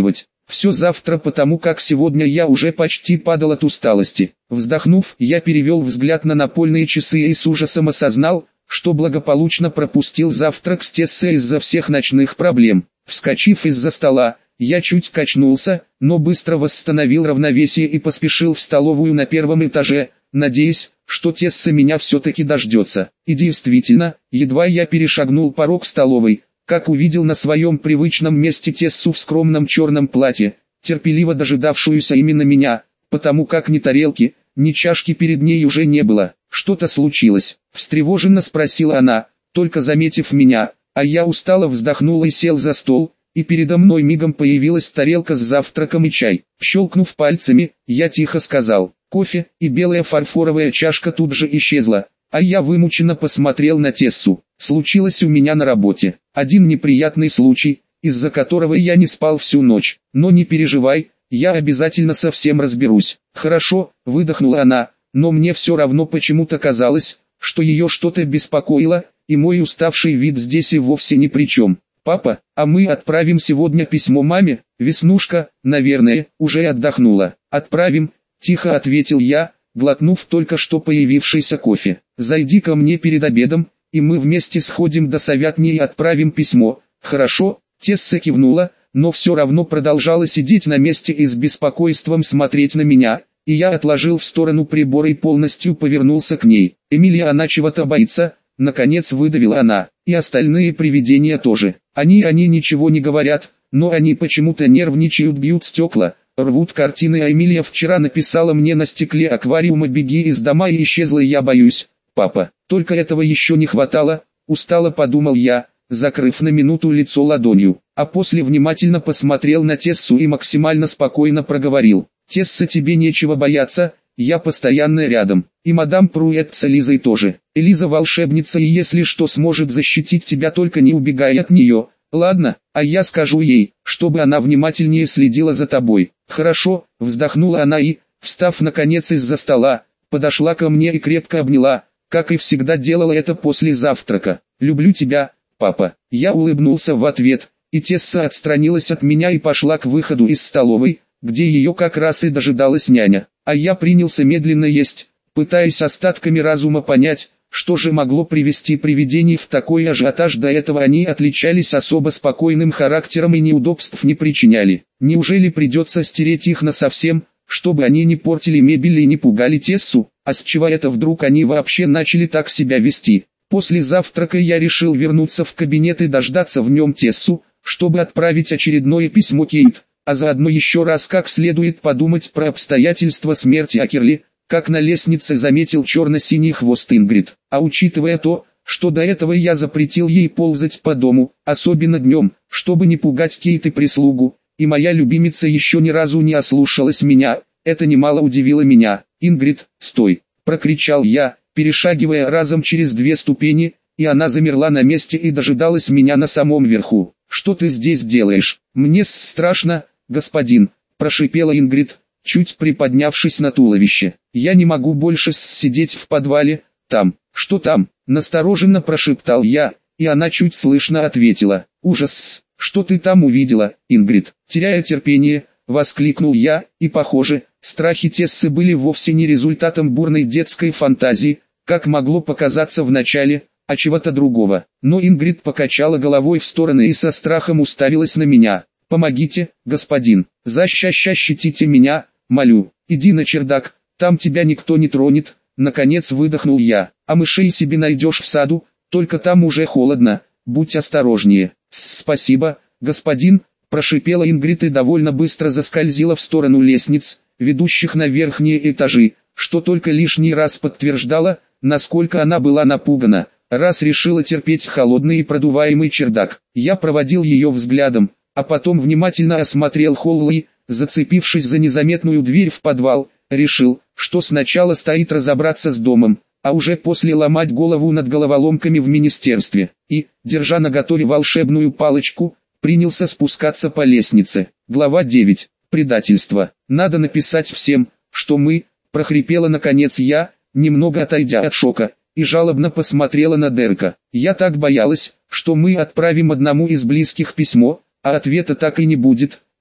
Speaker 1: Все завтра, потому как сегодня я уже почти падал от усталости. Вздохнув, я перевел взгляд на напольные часы и с ужасом осознал, что благополучно пропустил завтрак с Тессой из-за всех ночных проблем. Вскочив из-за стола, я чуть качнулся, но быстро восстановил равновесие и поспешил в столовую на первом этаже, надеясь, что Тесса меня все-таки дождется. И действительно, едва я перешагнул порог столовой, как увидел на своем привычном месте Тессу в скромном черном платье, терпеливо дожидавшуюся именно меня, потому как ни тарелки, ни чашки перед ней уже не было. «Что-то случилось?» – встревоженно спросила она, только заметив меня, а я устало вздохнул и сел за стол, и передо мной мигом появилась тарелка с завтраком и чай. Щелкнув пальцами, я тихо сказал «кофе», и белая фарфоровая чашка тут же исчезла, а я вымученно посмотрел на Тессу. Случилось у меня на работе один неприятный случай, из-за которого я не спал всю ночь, но не переживай, я обязательно со всем разберусь. «Хорошо», — выдохнула она, но мне все равно почему-то казалось, что ее что-то беспокоило, и мой уставший вид здесь и вовсе ни при чем. «Папа, а мы отправим сегодня письмо маме?» Веснушка, наверное, уже отдохнула. «Отправим», — тихо ответил я, глотнув только что появившийся кофе. «Зайди ко мне перед обедом, и мы вместе сходим до Совятни и отправим письмо». «Хорошо», — Тесса кивнула, но все равно продолжала сидеть на месте и с беспокойством смотреть на меня, и я отложил в сторону прибор и полностью повернулся к ней. «Эмилия, она чего-то боится», — наконец выдавила она, — «и остальные привидения тоже. Они ничего не говорят, но они почему-то нервничают, бьют стекла, рвут картины, а Эмилия вчера написала мне на стекле аквариума «Беги из дома» и исчезла, и я боюсь, папа. Только этого еще не хватало», — устало подумал я, закрыв на минуту лицо ладонью, а после внимательно посмотрел на Тессу и максимально спокойно проговорил: «Тесса, тебе нечего бояться, я постоянно рядом, и мадам Пруэт с Элизой тоже. Элиза волшебница, и если что, сможет защитить тебя, только не убегай от нее, ладно? А я скажу ей, чтобы она внимательнее следила за тобой». «Хорошо», — вздохнула она и, встав наконец из-за стола, подошла ко мне и крепко обняла, как и всегда делала это после завтрака. «Люблю тебя, папа». Я улыбнулся в ответ, и Тесса отстранилась от меня и пошла к выходу из столовой, где ее как раз и дожидалась няня. А я принялся медленно есть, пытаясь остатками разума понять, что же могло привести привидений в такой ажиотаж. До этого они отличались особо спокойным характером и неудобств не причиняли. Неужели придется стереть их насовсем, чтобы они не портили мебель и не пугали Тессу? А с чего это вдруг они вообще начали так себя вести? После завтрака я решил вернуться в кабинет и дождаться в нем Тессу, чтобы отправить очередное письмо Кейт, а заодно еще раз как следует подумать про обстоятельства смерти Акерли, как на лестнице заметил черно-синий хвост Ингрид. А учитывая то, что до этого я запретил ей ползать по дому, особенно днем, чтобы не пугать Кейт и прислугу, и моя любимица еще ни разу не ослушалась меня, это немало удивило меня. «Ингрид, стой!» – прокричал я, перешагивая разом через 2 ступени, и она замерла на месте и дожидалась меня на самом верху. «Что ты здесь делаешь?» «Мне страшно, господин», – прошипела Ингрид, чуть приподнявшись на туловище. «Я не могу больше сидеть в подвале, там». «Что там?» – настороженно прошептал я, и она чуть слышно ответила: «Ужас! Что ты там увидела, Ингрид?» Теряя терпение, воскликнул я, и похоже, страхи Тессы были вовсе не результатом бурной детской фантазии, как могло показаться вначале, а чего-то другого. Но Ингрид покачала головой в стороны и со страхом уставилась на меня. «Помогите, господин, защитите меня, молю, иди на чердак, там тебя никто не тронет», наконец выдохнул я. «А мышей себе найдешь в саду, только там уже холодно, будь осторожнее». «Спасибо, господин», прошипела Ингрид и довольно быстро заскользила в сторону лестниц, ведущих на верхние этажи, что только лишний раз подтверждало, насколько она была напугана, раз решила терпеть холодный и продуваемый чердак. Я проводил ее взглядом, а потом внимательно осмотрел холл и, зацепившись за незаметную дверь в подвал, решил, что сначала стоит разобраться с домом, а уже после ломать голову над головоломками в министерстве, и, держа наготове волшебную палочку, принялся спускаться по лестнице. Глава 9. Предательство. «Надо написать всем, что мы», прохрипела наконец я, немного отойдя от шока, и жалобно посмотрела на Дерека. «Я так боялась, что мы отправим одному из близких письмо, а ответа так и не будет,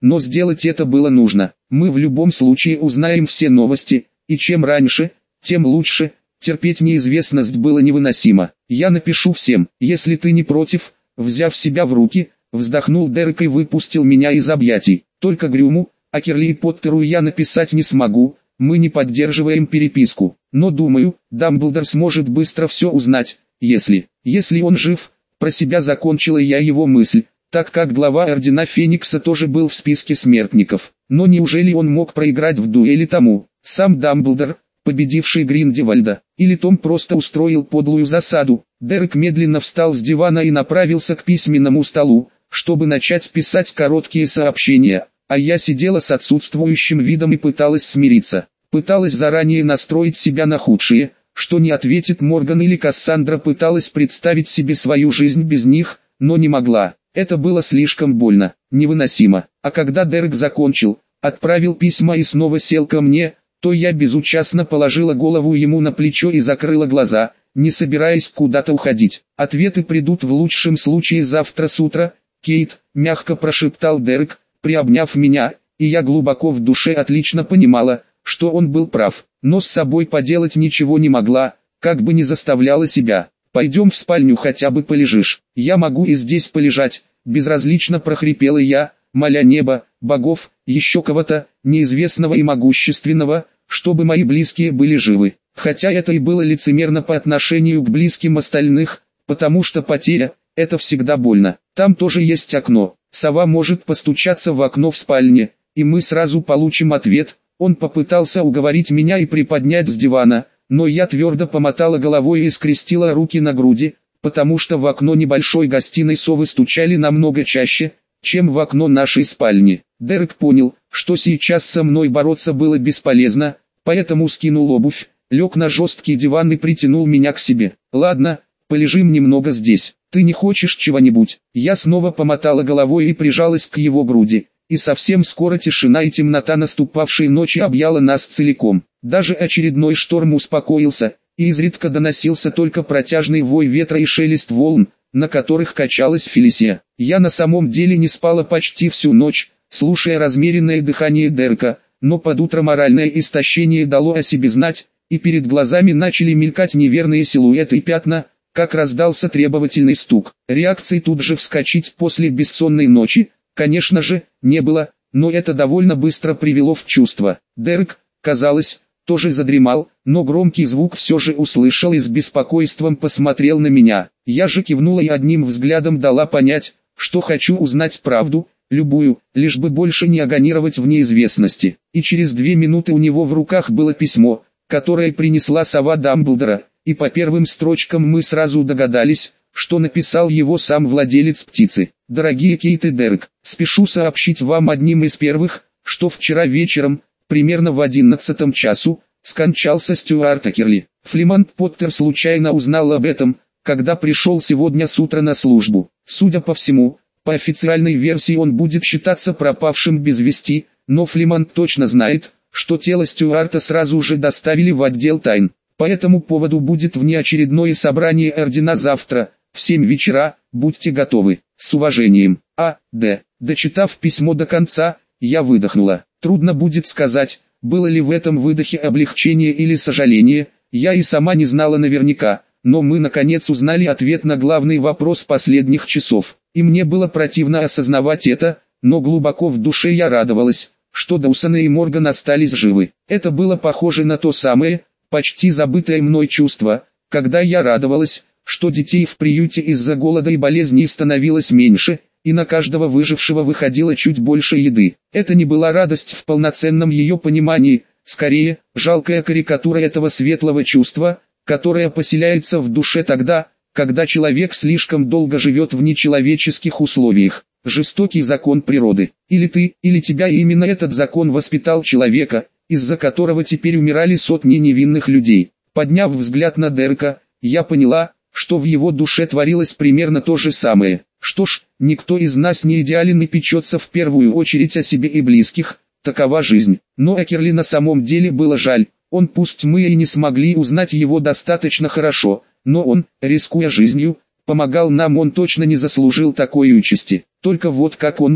Speaker 1: но сделать это было нужно. Мы в любом случае узнаем все новости, и чем раньше, тем лучше. Терпеть неизвестность было невыносимо. Я напишу всем, если ты не против. Взяв себя в руки, вздохнул Дерек и выпустил меня из объятий. Только Грюму, Акерли и Поттеру я написать не смогу, мы не поддерживаем переписку. Но думаю, Дамблдор сможет быстро все узнать, если он жив. Про себя закончила я его мысль, так как глава Ордена Феникса тоже был в списке смертников. Но неужели он мог проиграть в дуэли тому, сам Дамблдор, победивший Гриндевальда, или Том просто устроил подлую засаду? Дерек медленно встал с дивана и направился к письменному столу, чтобы начать писать короткие сообщения, а я сидела с отсутствующим видом и пыталась смириться. Пыталась заранее настроить себя на худшее, что не ответит Морган или Кассандра, пыталась представить себе свою жизнь без них, но не могла. Это было слишком больно, невыносимо. А когда Дерек закончил, отправил письма и снова сел ко мне, то я безучастно положила голову ему на плечо и закрыла глаза, не собираясь куда-то уходить. Ответы придут в лучшем случае завтра с утра, Кейт, мягко прошептал Дерек, приобняв меня, и я глубоко в душе отлично понимала, что он был прав, но с собой поделать ничего не могла, как бы ни заставляла себя. «Пойдем в спальню, хотя бы полежишь». «Я могу и здесь полежать», безразлично прохрипела я, моля небо, богов, еще кого-то, неизвестного и могущественного, чтобы мои близкие были живы. Хотя это и было лицемерно по отношению к близким остальных, потому что потеря – это всегда больно. Там тоже есть окно. Сова может постучаться в окно в спальне, и мы сразу получим ответ. Он попытался уговорить меня и приподнять с дивана, но я твердо помотала головой и скрестила руки на груди, потому что в окно небольшой гостиной совы стучали намного чаще, чем в окно нашей спальни. Дерек понял, что сейчас со мной бороться было бесполезно, поэтому скинул обувь, лег на жесткий диван и притянул меня к себе. «Ладно, полежим немного здесь. Ты не хочешь чего-нибудь?» Я снова помотала головой и прижалась к его груди, и совсем скоро тишина и темнота наступавшей ночи объяла нас целиком. Даже очередной шторм успокоился, и изредка доносился только протяжный вой ветра и шелест волн, на которых качалась Фелисия. Я на самом деле не спала почти всю ночь, слушая размеренное дыхание Дерека, но под утро моральное истощение дало о себе знать, и перед глазами начали мелькать неверные силуэты и пятна, как раздался требовательный стук. Реакции тут же вскочить после бессонной ночи, конечно же, не было, но это довольно быстро привело в чувство. Дерек, казалось, тоже задремал, но громкий звук все же услышал и с беспокойством посмотрел на меня. Я же кивнула и одним взглядом дала понять, что хочу узнать правду, любую, лишь бы больше не агонировать в неизвестности. И через 2 минуты у него в руках было письмо, которое принесла сова Дамблдора, и по первым строчкам мы сразу догадались, что написал его сам владелец птицы. «Дорогие Кейт и Дерек, спешу сообщить вам одним из первых, что вчера вечером, примерно в 11 часу, скончался Стюарт Акерли. Флемант Поттер случайно узнал об этом, когда пришел сегодня с утра на службу. Судя по всему, по официальной версии он будет считаться пропавшим без вести, но Флемант точно знает, что тело Стюарта сразу же доставили в отдел тайн. По этому поводу будет внеочередное собрание Ордена завтра, в 7 вечера, будьте готовы. С уважением, А.Д. Дочитав письмо до конца, я выдохнула. Трудно будет сказать, было ли в этом выдохе облегчение или сожаление, я и сама не знала наверняка, но мы наконец узнали ответ на главный вопрос последних часов. И мне было противно осознавать это, но глубоко в душе я радовалась, что Доусон и Морган остались живы. Это было похоже на то самое, почти забытое мной чувство, когда я радовалась, что детей в приюте из-за голода и болезней становилось меньше, и на каждого выжившего выходило чуть больше еды. Это не была радость в полноценном ее понимании, скорее, жалкая карикатура этого светлого чувства, которое поселяется в душе тогда, когда человек слишком долго живет в нечеловеческих условиях. Жестокий закон природы. Или ты, или тебя, и именно этот закон воспитал человека, из-за которого теперь умирали сотни невинных людей. Подняв взгляд на Дерека, я поняла, что в его душе творилось примерно то же самое. Что ж, никто из нас не идеален и печется в первую очередь о себе и близких, такова жизнь. Но Акерли на самом деле было жаль, он, пусть мы и не смогли узнать его достаточно хорошо, но он, рискуя жизнью, помогал нам, он точно не заслужил такой участи. Только вот как он умер,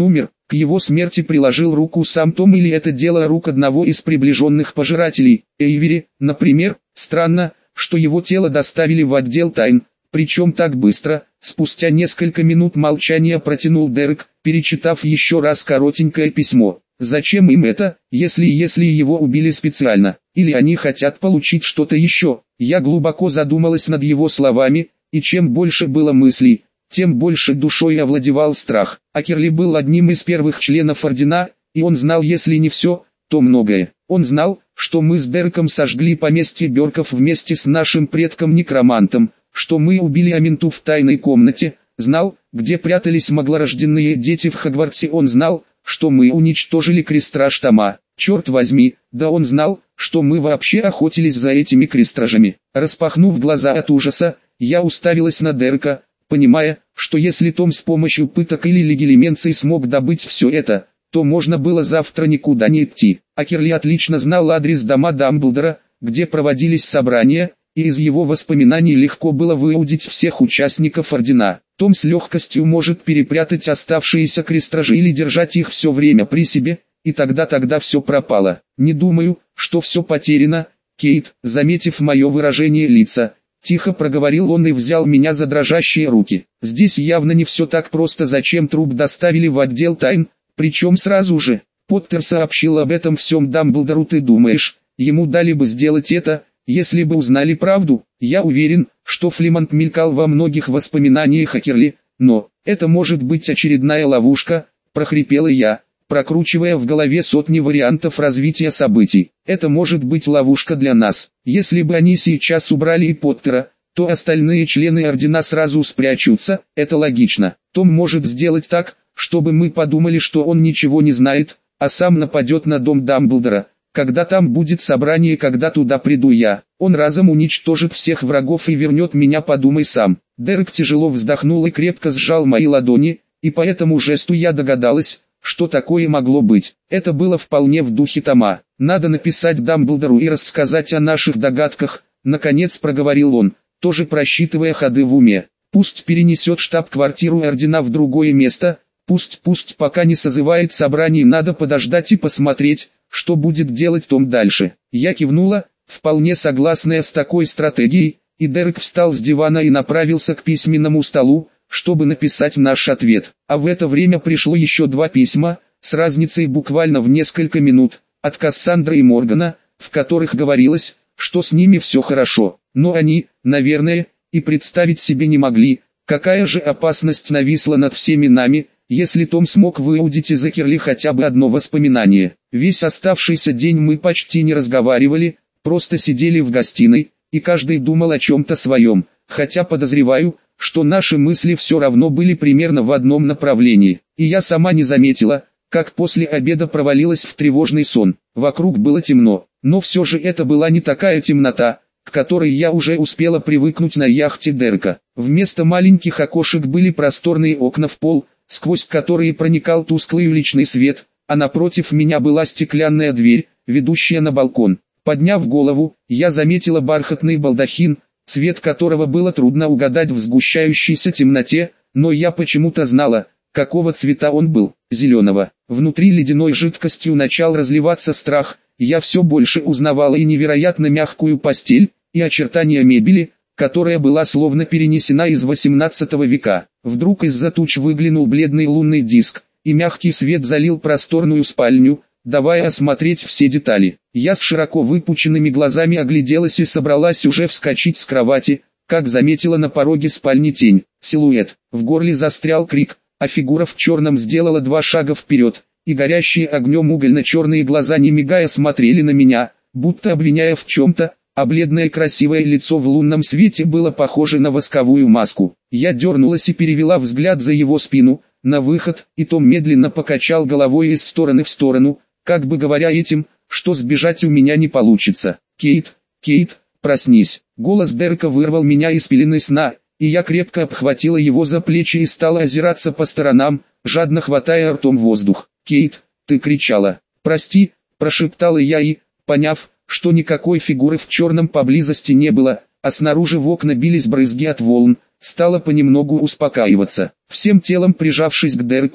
Speaker 1: к его смерти приложил руку сам Том или это дело рук одного из приближенных пожирателей, Эйвери, например. Странно, что его тело доставили в отдел тайн, причем так быстро. Спустя несколько минут молчания протянул Дерек, перечитав еще раз коротенькое письмо. Зачем им это, если его убили специально, или они хотят получить что-то еще? Я глубоко задумалась над его словами, и чем больше было мыслей, тем больше душой овладевал страх. Акерли был одним из первых членов Ордена, и он знал, если не все, то многое. Он знал, что мы с Дереком сожгли поместье Бёрков вместе с нашим предком-некромантом, что мы убили Аминту в тайной комнате, знал, где прятались маглорожденные дети в Хогвартсе. Он знал, что мы уничтожили крестраж Тома. Черт возьми, да он знал, что мы вообще охотились за этими крестражами. Распахнув глаза от ужаса, я уставилась на Дерека, понимая, что если Том с помощью пыток или легилименций смог добыть все это, то можно было завтра никуда не идти. Акерли отлично знал адрес дома Дамблдора, где проводились собрания, и из его воспоминаний легко было выудить всех участников Ордена. Том с легкостью может перепрятать оставшиеся крестражи или держать их все время при себе, и тогда все пропало. Не думаю, что все потеряно, Кейт. Заметив мое выражение лица, тихо проговорил он и взял меня за дрожащие руки. Здесь явно не все так просто. Зачем труп доставили в отдел тайн, причем сразу же? Поттер сообщил об этом всем Дамблдору. Ты думаешь, ему дали бы сделать это, если бы узнали правду? Я уверен, что Флимонт мелькал во многих воспоминаниях о Керли, но это может быть очередная ловушка, прохрипела я, прокручивая в голове сотни вариантов развития событий. Это может быть ловушка для нас. Если бы они сейчас убрали и Поттера, то остальные члены Ордена сразу спрячутся, это логично. Том может сделать так, чтобы мы подумали, что он ничего не знает, а сам нападет на дом Дамблдора. Когда там будет собрание, когда туда приду я, он разом уничтожит всех врагов и вернет меня. Подумай сам. Дерек тяжело вздохнул и крепко сжал мои ладони, и по этому жесту я догадалась, что такое могло быть. Это было вполне в духе Тома. Надо написать Дамблдору и рассказать о наших догадках, наконец проговорил он, тоже просчитывая ходы в уме. Пусть перенесет штаб-квартиру Ордена в другое место, пусть пока не созывает собраний. Надо подождать и посмотреть, что будет делать Том дальше. Я кивнула, вполне согласная с такой стратегией, и Дерек встал с дивана и направился к письменному столу, чтобы написать наш ответ. А в это время пришло еще 2 письма, с разницей буквально в несколько минут, от Кассандры и Моргана, в которых говорилось, что с ними все хорошо. Но они, наверное, и представить себе не могли, какая же опасность нависла над всеми нами, если Том смог выудить из Акерли хотя бы одно воспоминание. Весь оставшийся день мы почти не разговаривали, просто сидели в гостиной, и каждый думал о чем-то своем, хотя подозреваю, что наши мысли все равно были примерно в одном направлении. И я сама не заметила, как после обеда провалилась в тревожный сон. Вокруг было темно, но все же это была не такая темнота, к которой я уже успела привыкнуть на яхте Дерека. Вместо маленьких окошек были просторные окна в пол, сквозь которые проникал тусклый уличный свет, а напротив меня была стеклянная дверь, ведущая на балкон. Подняв голову, я заметила бархатный балдахин, цвет которого было трудно угадать в сгущающейся темноте, но я почему-то знала, какого цвета он был, зеленого. Внутри ледяной жидкостью начал разливаться страх, я все больше узнавала и невероятно мягкую постель, и очертания мебели, которая была словно перенесена из 18 века. Вдруг из-за туч выглянул бледный лунный диск, и мягкий свет залил просторную спальню, давая осмотреть все детали. Я с широко выпученными глазами огляделась и собралась уже вскочить с кровати, как заметила на пороге спальни тень, силуэт. В горле застрял крик, а фигура в черном сделала 2 шага вперед, и горящие огнем угольно-черные глаза не мигая смотрели на меня, будто обвиняя в чем-то, а бледное красивое лицо в лунном свете было похоже на восковую маску. Я дернулась и перевела взгляд за его спину, на выход, и Том медленно покачал головой из стороны в сторону, как бы говоря этим, что сбежать у меня не получится. «Кейт, проснись!» Голос Дерека вырвал меня из пелены сна, и я крепко обхватила его за плечи и стала озираться по сторонам, жадно хватая ртом воздух. «Кейт, ты кричала!» «Прости», прошептала я и, поняв, что никакой фигуры в черном поблизости не было, а снаружи в окна бились брызги от волн, стала понемногу успокаиваться. Всем телом прижавшись к Дереку,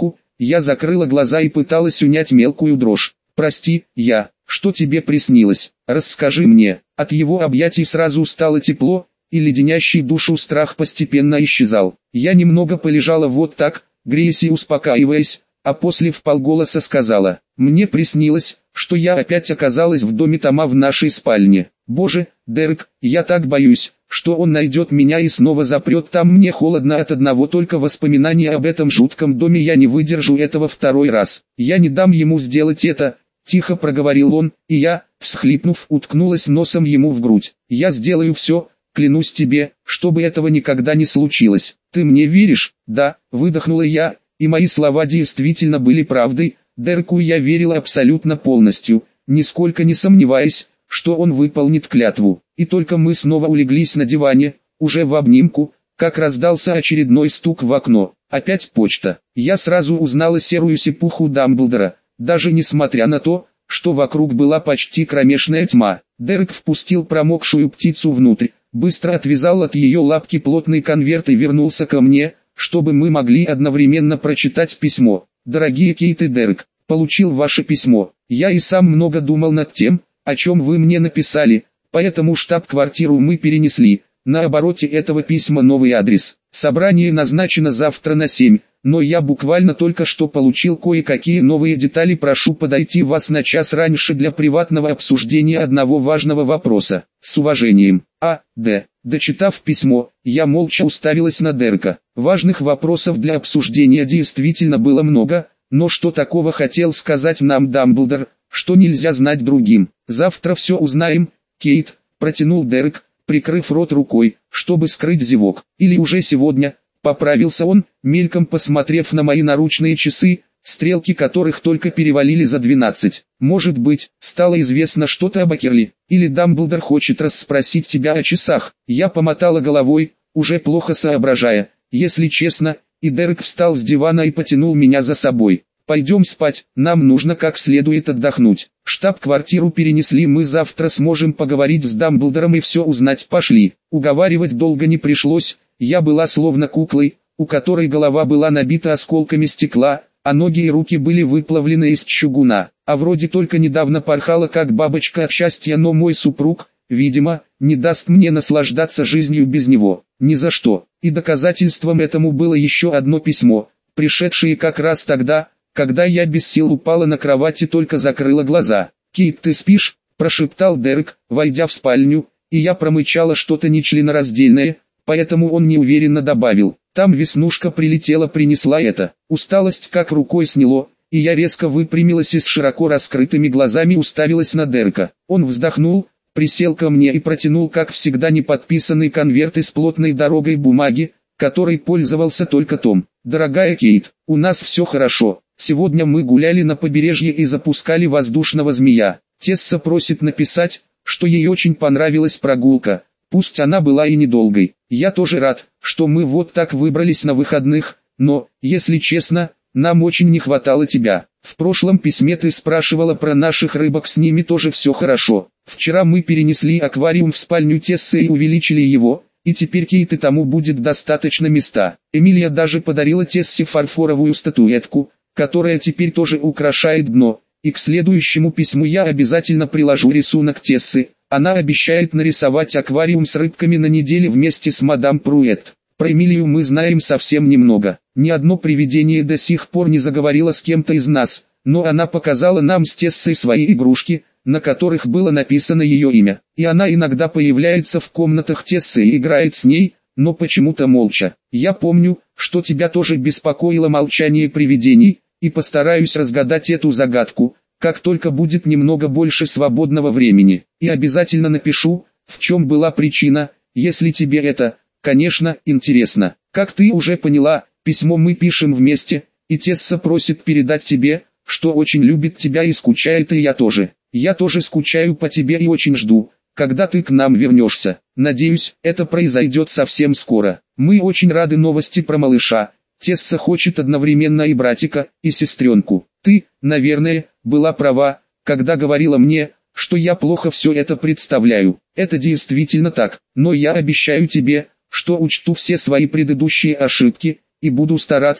Speaker 1: Я закрыла глаза и пыталась унять мелкую дрожь. «Прости, что тебе приснилось? Расскажи мне». От его объятий сразу стало тепло, и леденящий душу страх постепенно исчезал. Я немного полежала вот так, греясь и успокаиваясь, а после вполголоса сказала: «Мне приснилось, что я опять оказалась в доме Тома в нашей спальне. Боже, Дерек, я так боюсь, что он найдет меня и снова запрет там. Мне холодно от одного только воспоминания об этом жутком доме. Я не выдержу этого второй раз. Я не дам ему сделать это», — тихо проговорил он, и я, всхлипнув, уткнулась носом ему в грудь. «Я сделаю все, клянусь тебе, чтобы этого никогда не случилось. Ты мне веришь?» «Да», — выдохнула я, и мои слова действительно были правдой. Дереку я верила абсолютно полностью, нисколько не сомневаясь, что он выполнит клятву. И только мы снова улеглись на диване, уже в обнимку, как раздался очередной стук в окно. Опять почта. Я сразу узнала серую сипуху Дамблдора, даже несмотря на то, что вокруг была почти кромешная тьма. Дерек впустил промокшую птицу внутрь, быстро отвязал от ее лапки плотный конверт и вернулся ко мне, чтобы мы могли одновременно прочитать письмо. «Дорогие Кейт и Дерек, получил ваше письмо. Я и сам много думал над тем, о чем вы мне написали, поэтому штаб-квартиру мы перенесли. На обороте этого письма новый адрес. Собрание назначено завтра на 7, но я буквально только что получил кое-какие новые детали. Прошу подойти вас на час раньше для приватного обсуждения одного важного вопроса. С уважением, А.Д.» Дочитав письмо, я молча уставилась на Дерека. Важных вопросов для обсуждения действительно было много, но что такого хотел сказать нам Дамблдор, что нельзя знать другим? «Завтра все узнаем, Кейт», — протянул Дерек, прикрыв рот рукой, чтобы скрыть зевок. «Или уже сегодня», — поправился он, мельком посмотрев на мои наручные часы, стрелки которых только перевалили за 12. «Может быть, стало известно что-то об Акерли, или Дамблдор хочет расспросить тебя о часах». Я помотала головой, уже плохо соображая, если честно, и Дерек встал с дивана и потянул меня за собой. «Пойдем спать, нам нужно как следует отдохнуть. Штаб-квартиру перенесли, мы завтра сможем поговорить с Дамблдором и все узнать». Пошли. Уговаривать долго не пришлось, я была словно куклой, у которой голова была набита осколками стекла, а ноги и руки были выплавлены из чугуна. А вроде только недавно порхала как бабочка от счастья, но мой супруг, видимо, не даст мне наслаждаться жизнью без него. Ни за что. И доказательством этому было еще одно письмо, пришедшее как раз тогда, когда я без сил упала на кровать и только закрыла глаза. «Кейт, ты спишь?» – прошептал Дерек, войдя в спальню, и я промычала что-то нечленораздельное, поэтому он неуверенно добавил: «Там Веснушка прилетела, принесла это». Усталость как рукой сняло, и я резко выпрямилась и с широко раскрытыми глазами уставилась на Дерека. Он вздохнул, присел ко мне и протянул, как всегда, неподписанный конверт из плотной дорогой бумаги, которой пользовался только Том. «Дорогая Кейт, у нас все хорошо. Сегодня мы гуляли на побережье и запускали воздушного змея. Тесса просит написать, что ей очень понравилась прогулка, пусть она была и недолгой. Я тоже рад, что мы вот так выбрались на выходных, но, если честно, нам очень не хватало тебя. В прошлом письме ты спрашивала про наших рыбок, с ними тоже все хорошо. Вчера мы перенесли аквариум в спальню Тессы и увеличили его, и теперь Кейт и тому будет достаточно места. Эмилия даже подарила Тессе фарфоровую статуэтку, которая теперь тоже украшает дно, и к следующему письму я обязательно приложу рисунок Тессы. Она обещает нарисовать аквариум с рыбками на неделе вместе с мадам Пруэт. Про Эмилию мы знаем совсем немного. Ни одно привидение до сих пор не заговорило с кем-то из нас, но она показала нам с Тессой свои игрушки, на которых было написано ее имя. И она иногда появляется в комнатах Тессы и играет с ней, но почему-то молча. Я помню, что тебя тоже беспокоило молчание привидений, и постараюсь разгадать эту загадку, как только будет немного больше свободного времени. И обязательно напишу, в чем была причина, если тебе это, конечно, интересно. Как ты уже поняла, письмо мы пишем вместе, и Тесса просит передать тебе, что очень любит тебя и скучает, и я тоже. Я тоже скучаю по тебе и очень жду, когда ты к нам вернешься. Надеюсь, это произойдет совсем скоро. Мы очень рады новости про малыша. Тесса хочет одновременно и братика, и сестренку. Ты, наверное, была права, когда говорила мне, что я плохо все это представляю. Это действительно так, но я обещаю тебе, что учту все свои предыдущие ошибки, и буду стараться,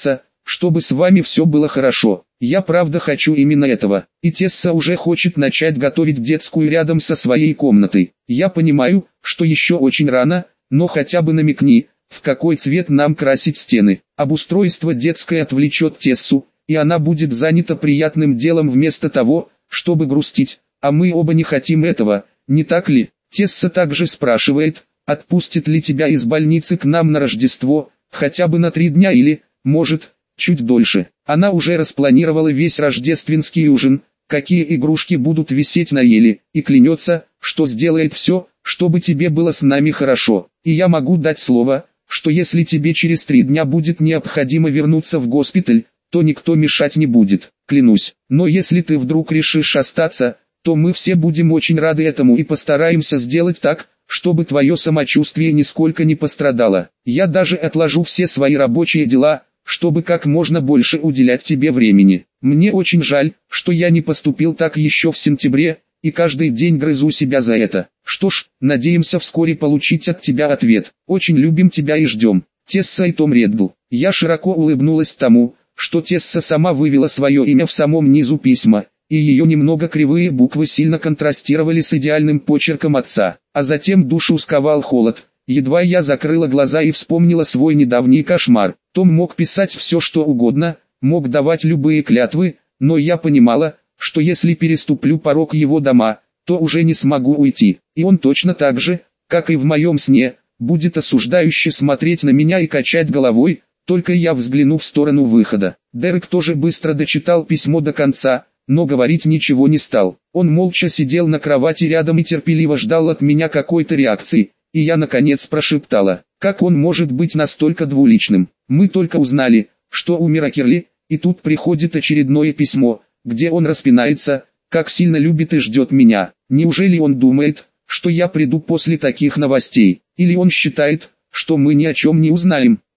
Speaker 1: чтобы с вами все было хорошо. Я правда хочу именно этого. И Тесса уже хочет начать готовить детскую рядом со своей комнатой. Я понимаю, что еще очень рано, но хотя бы намекни, в какой цвет нам красить стены. Обустройство детской отвлечет Тессу, и она будет занята приятным делом вместо того, чтобы грустить. А мы оба не хотим этого, не так ли? Тесса также спрашивает, отпустит ли тебя из больницы к нам на Рождество, хотя бы на 3 дня или, может, чуть дольше. Она уже распланировала весь рождественский ужин, какие игрушки будут висеть на еле, и клянется, что сделает все, чтобы тебе было с нами хорошо. И я могу дать слово, что если тебе через 3 дня будет необходимо вернуться в госпиталь, то никто мешать не будет, клянусь. Но если ты вдруг решишь остаться, то мы все будем очень рады этому и постараемся сделать так, чтобы твое самочувствие нисколько не пострадало. Я даже отложу все свои рабочие дела, чтобы как можно больше уделять тебе времени. Мне очень жаль, что я не поступил так еще в сентябре, и каждый день грызу себя за это. Что ж, надеемся вскоре получить от тебя ответ. Очень любим тебя и ждем. Тесса и Том Реддл. Я широко улыбнулась тому, что Тесса сама вывела свое имя в самом низу письма, и ее немного кривые буквы сильно контрастировали с идеальным почерком отца. А затем душу сковал холод. Едва я закрыла глаза и вспомнила свой недавний кошмар. Том мог писать все что угодно, мог давать любые клятвы, но я понимала, что если переступлю порог его дома, то уже не смогу уйти. И он точно так же, как и в моем сне, будет осуждающе смотреть на меня и качать головой, только я взгляну в сторону выхода. Дерек тоже быстро дочитал письмо до конца, но говорить ничего не стал. Он молча сидел на кровати рядом и терпеливо ждал от меня какой-то реакции, и я наконец прошептала, как он может быть настолько двуличным. Мы только узнали, что умер Акерли, и тут приходит очередное письмо, где он распинается, как сильно любит и ждет меня. Неужели он думает, что я приду после таких новостей, или он считает, что мы ни о чем не узнаем?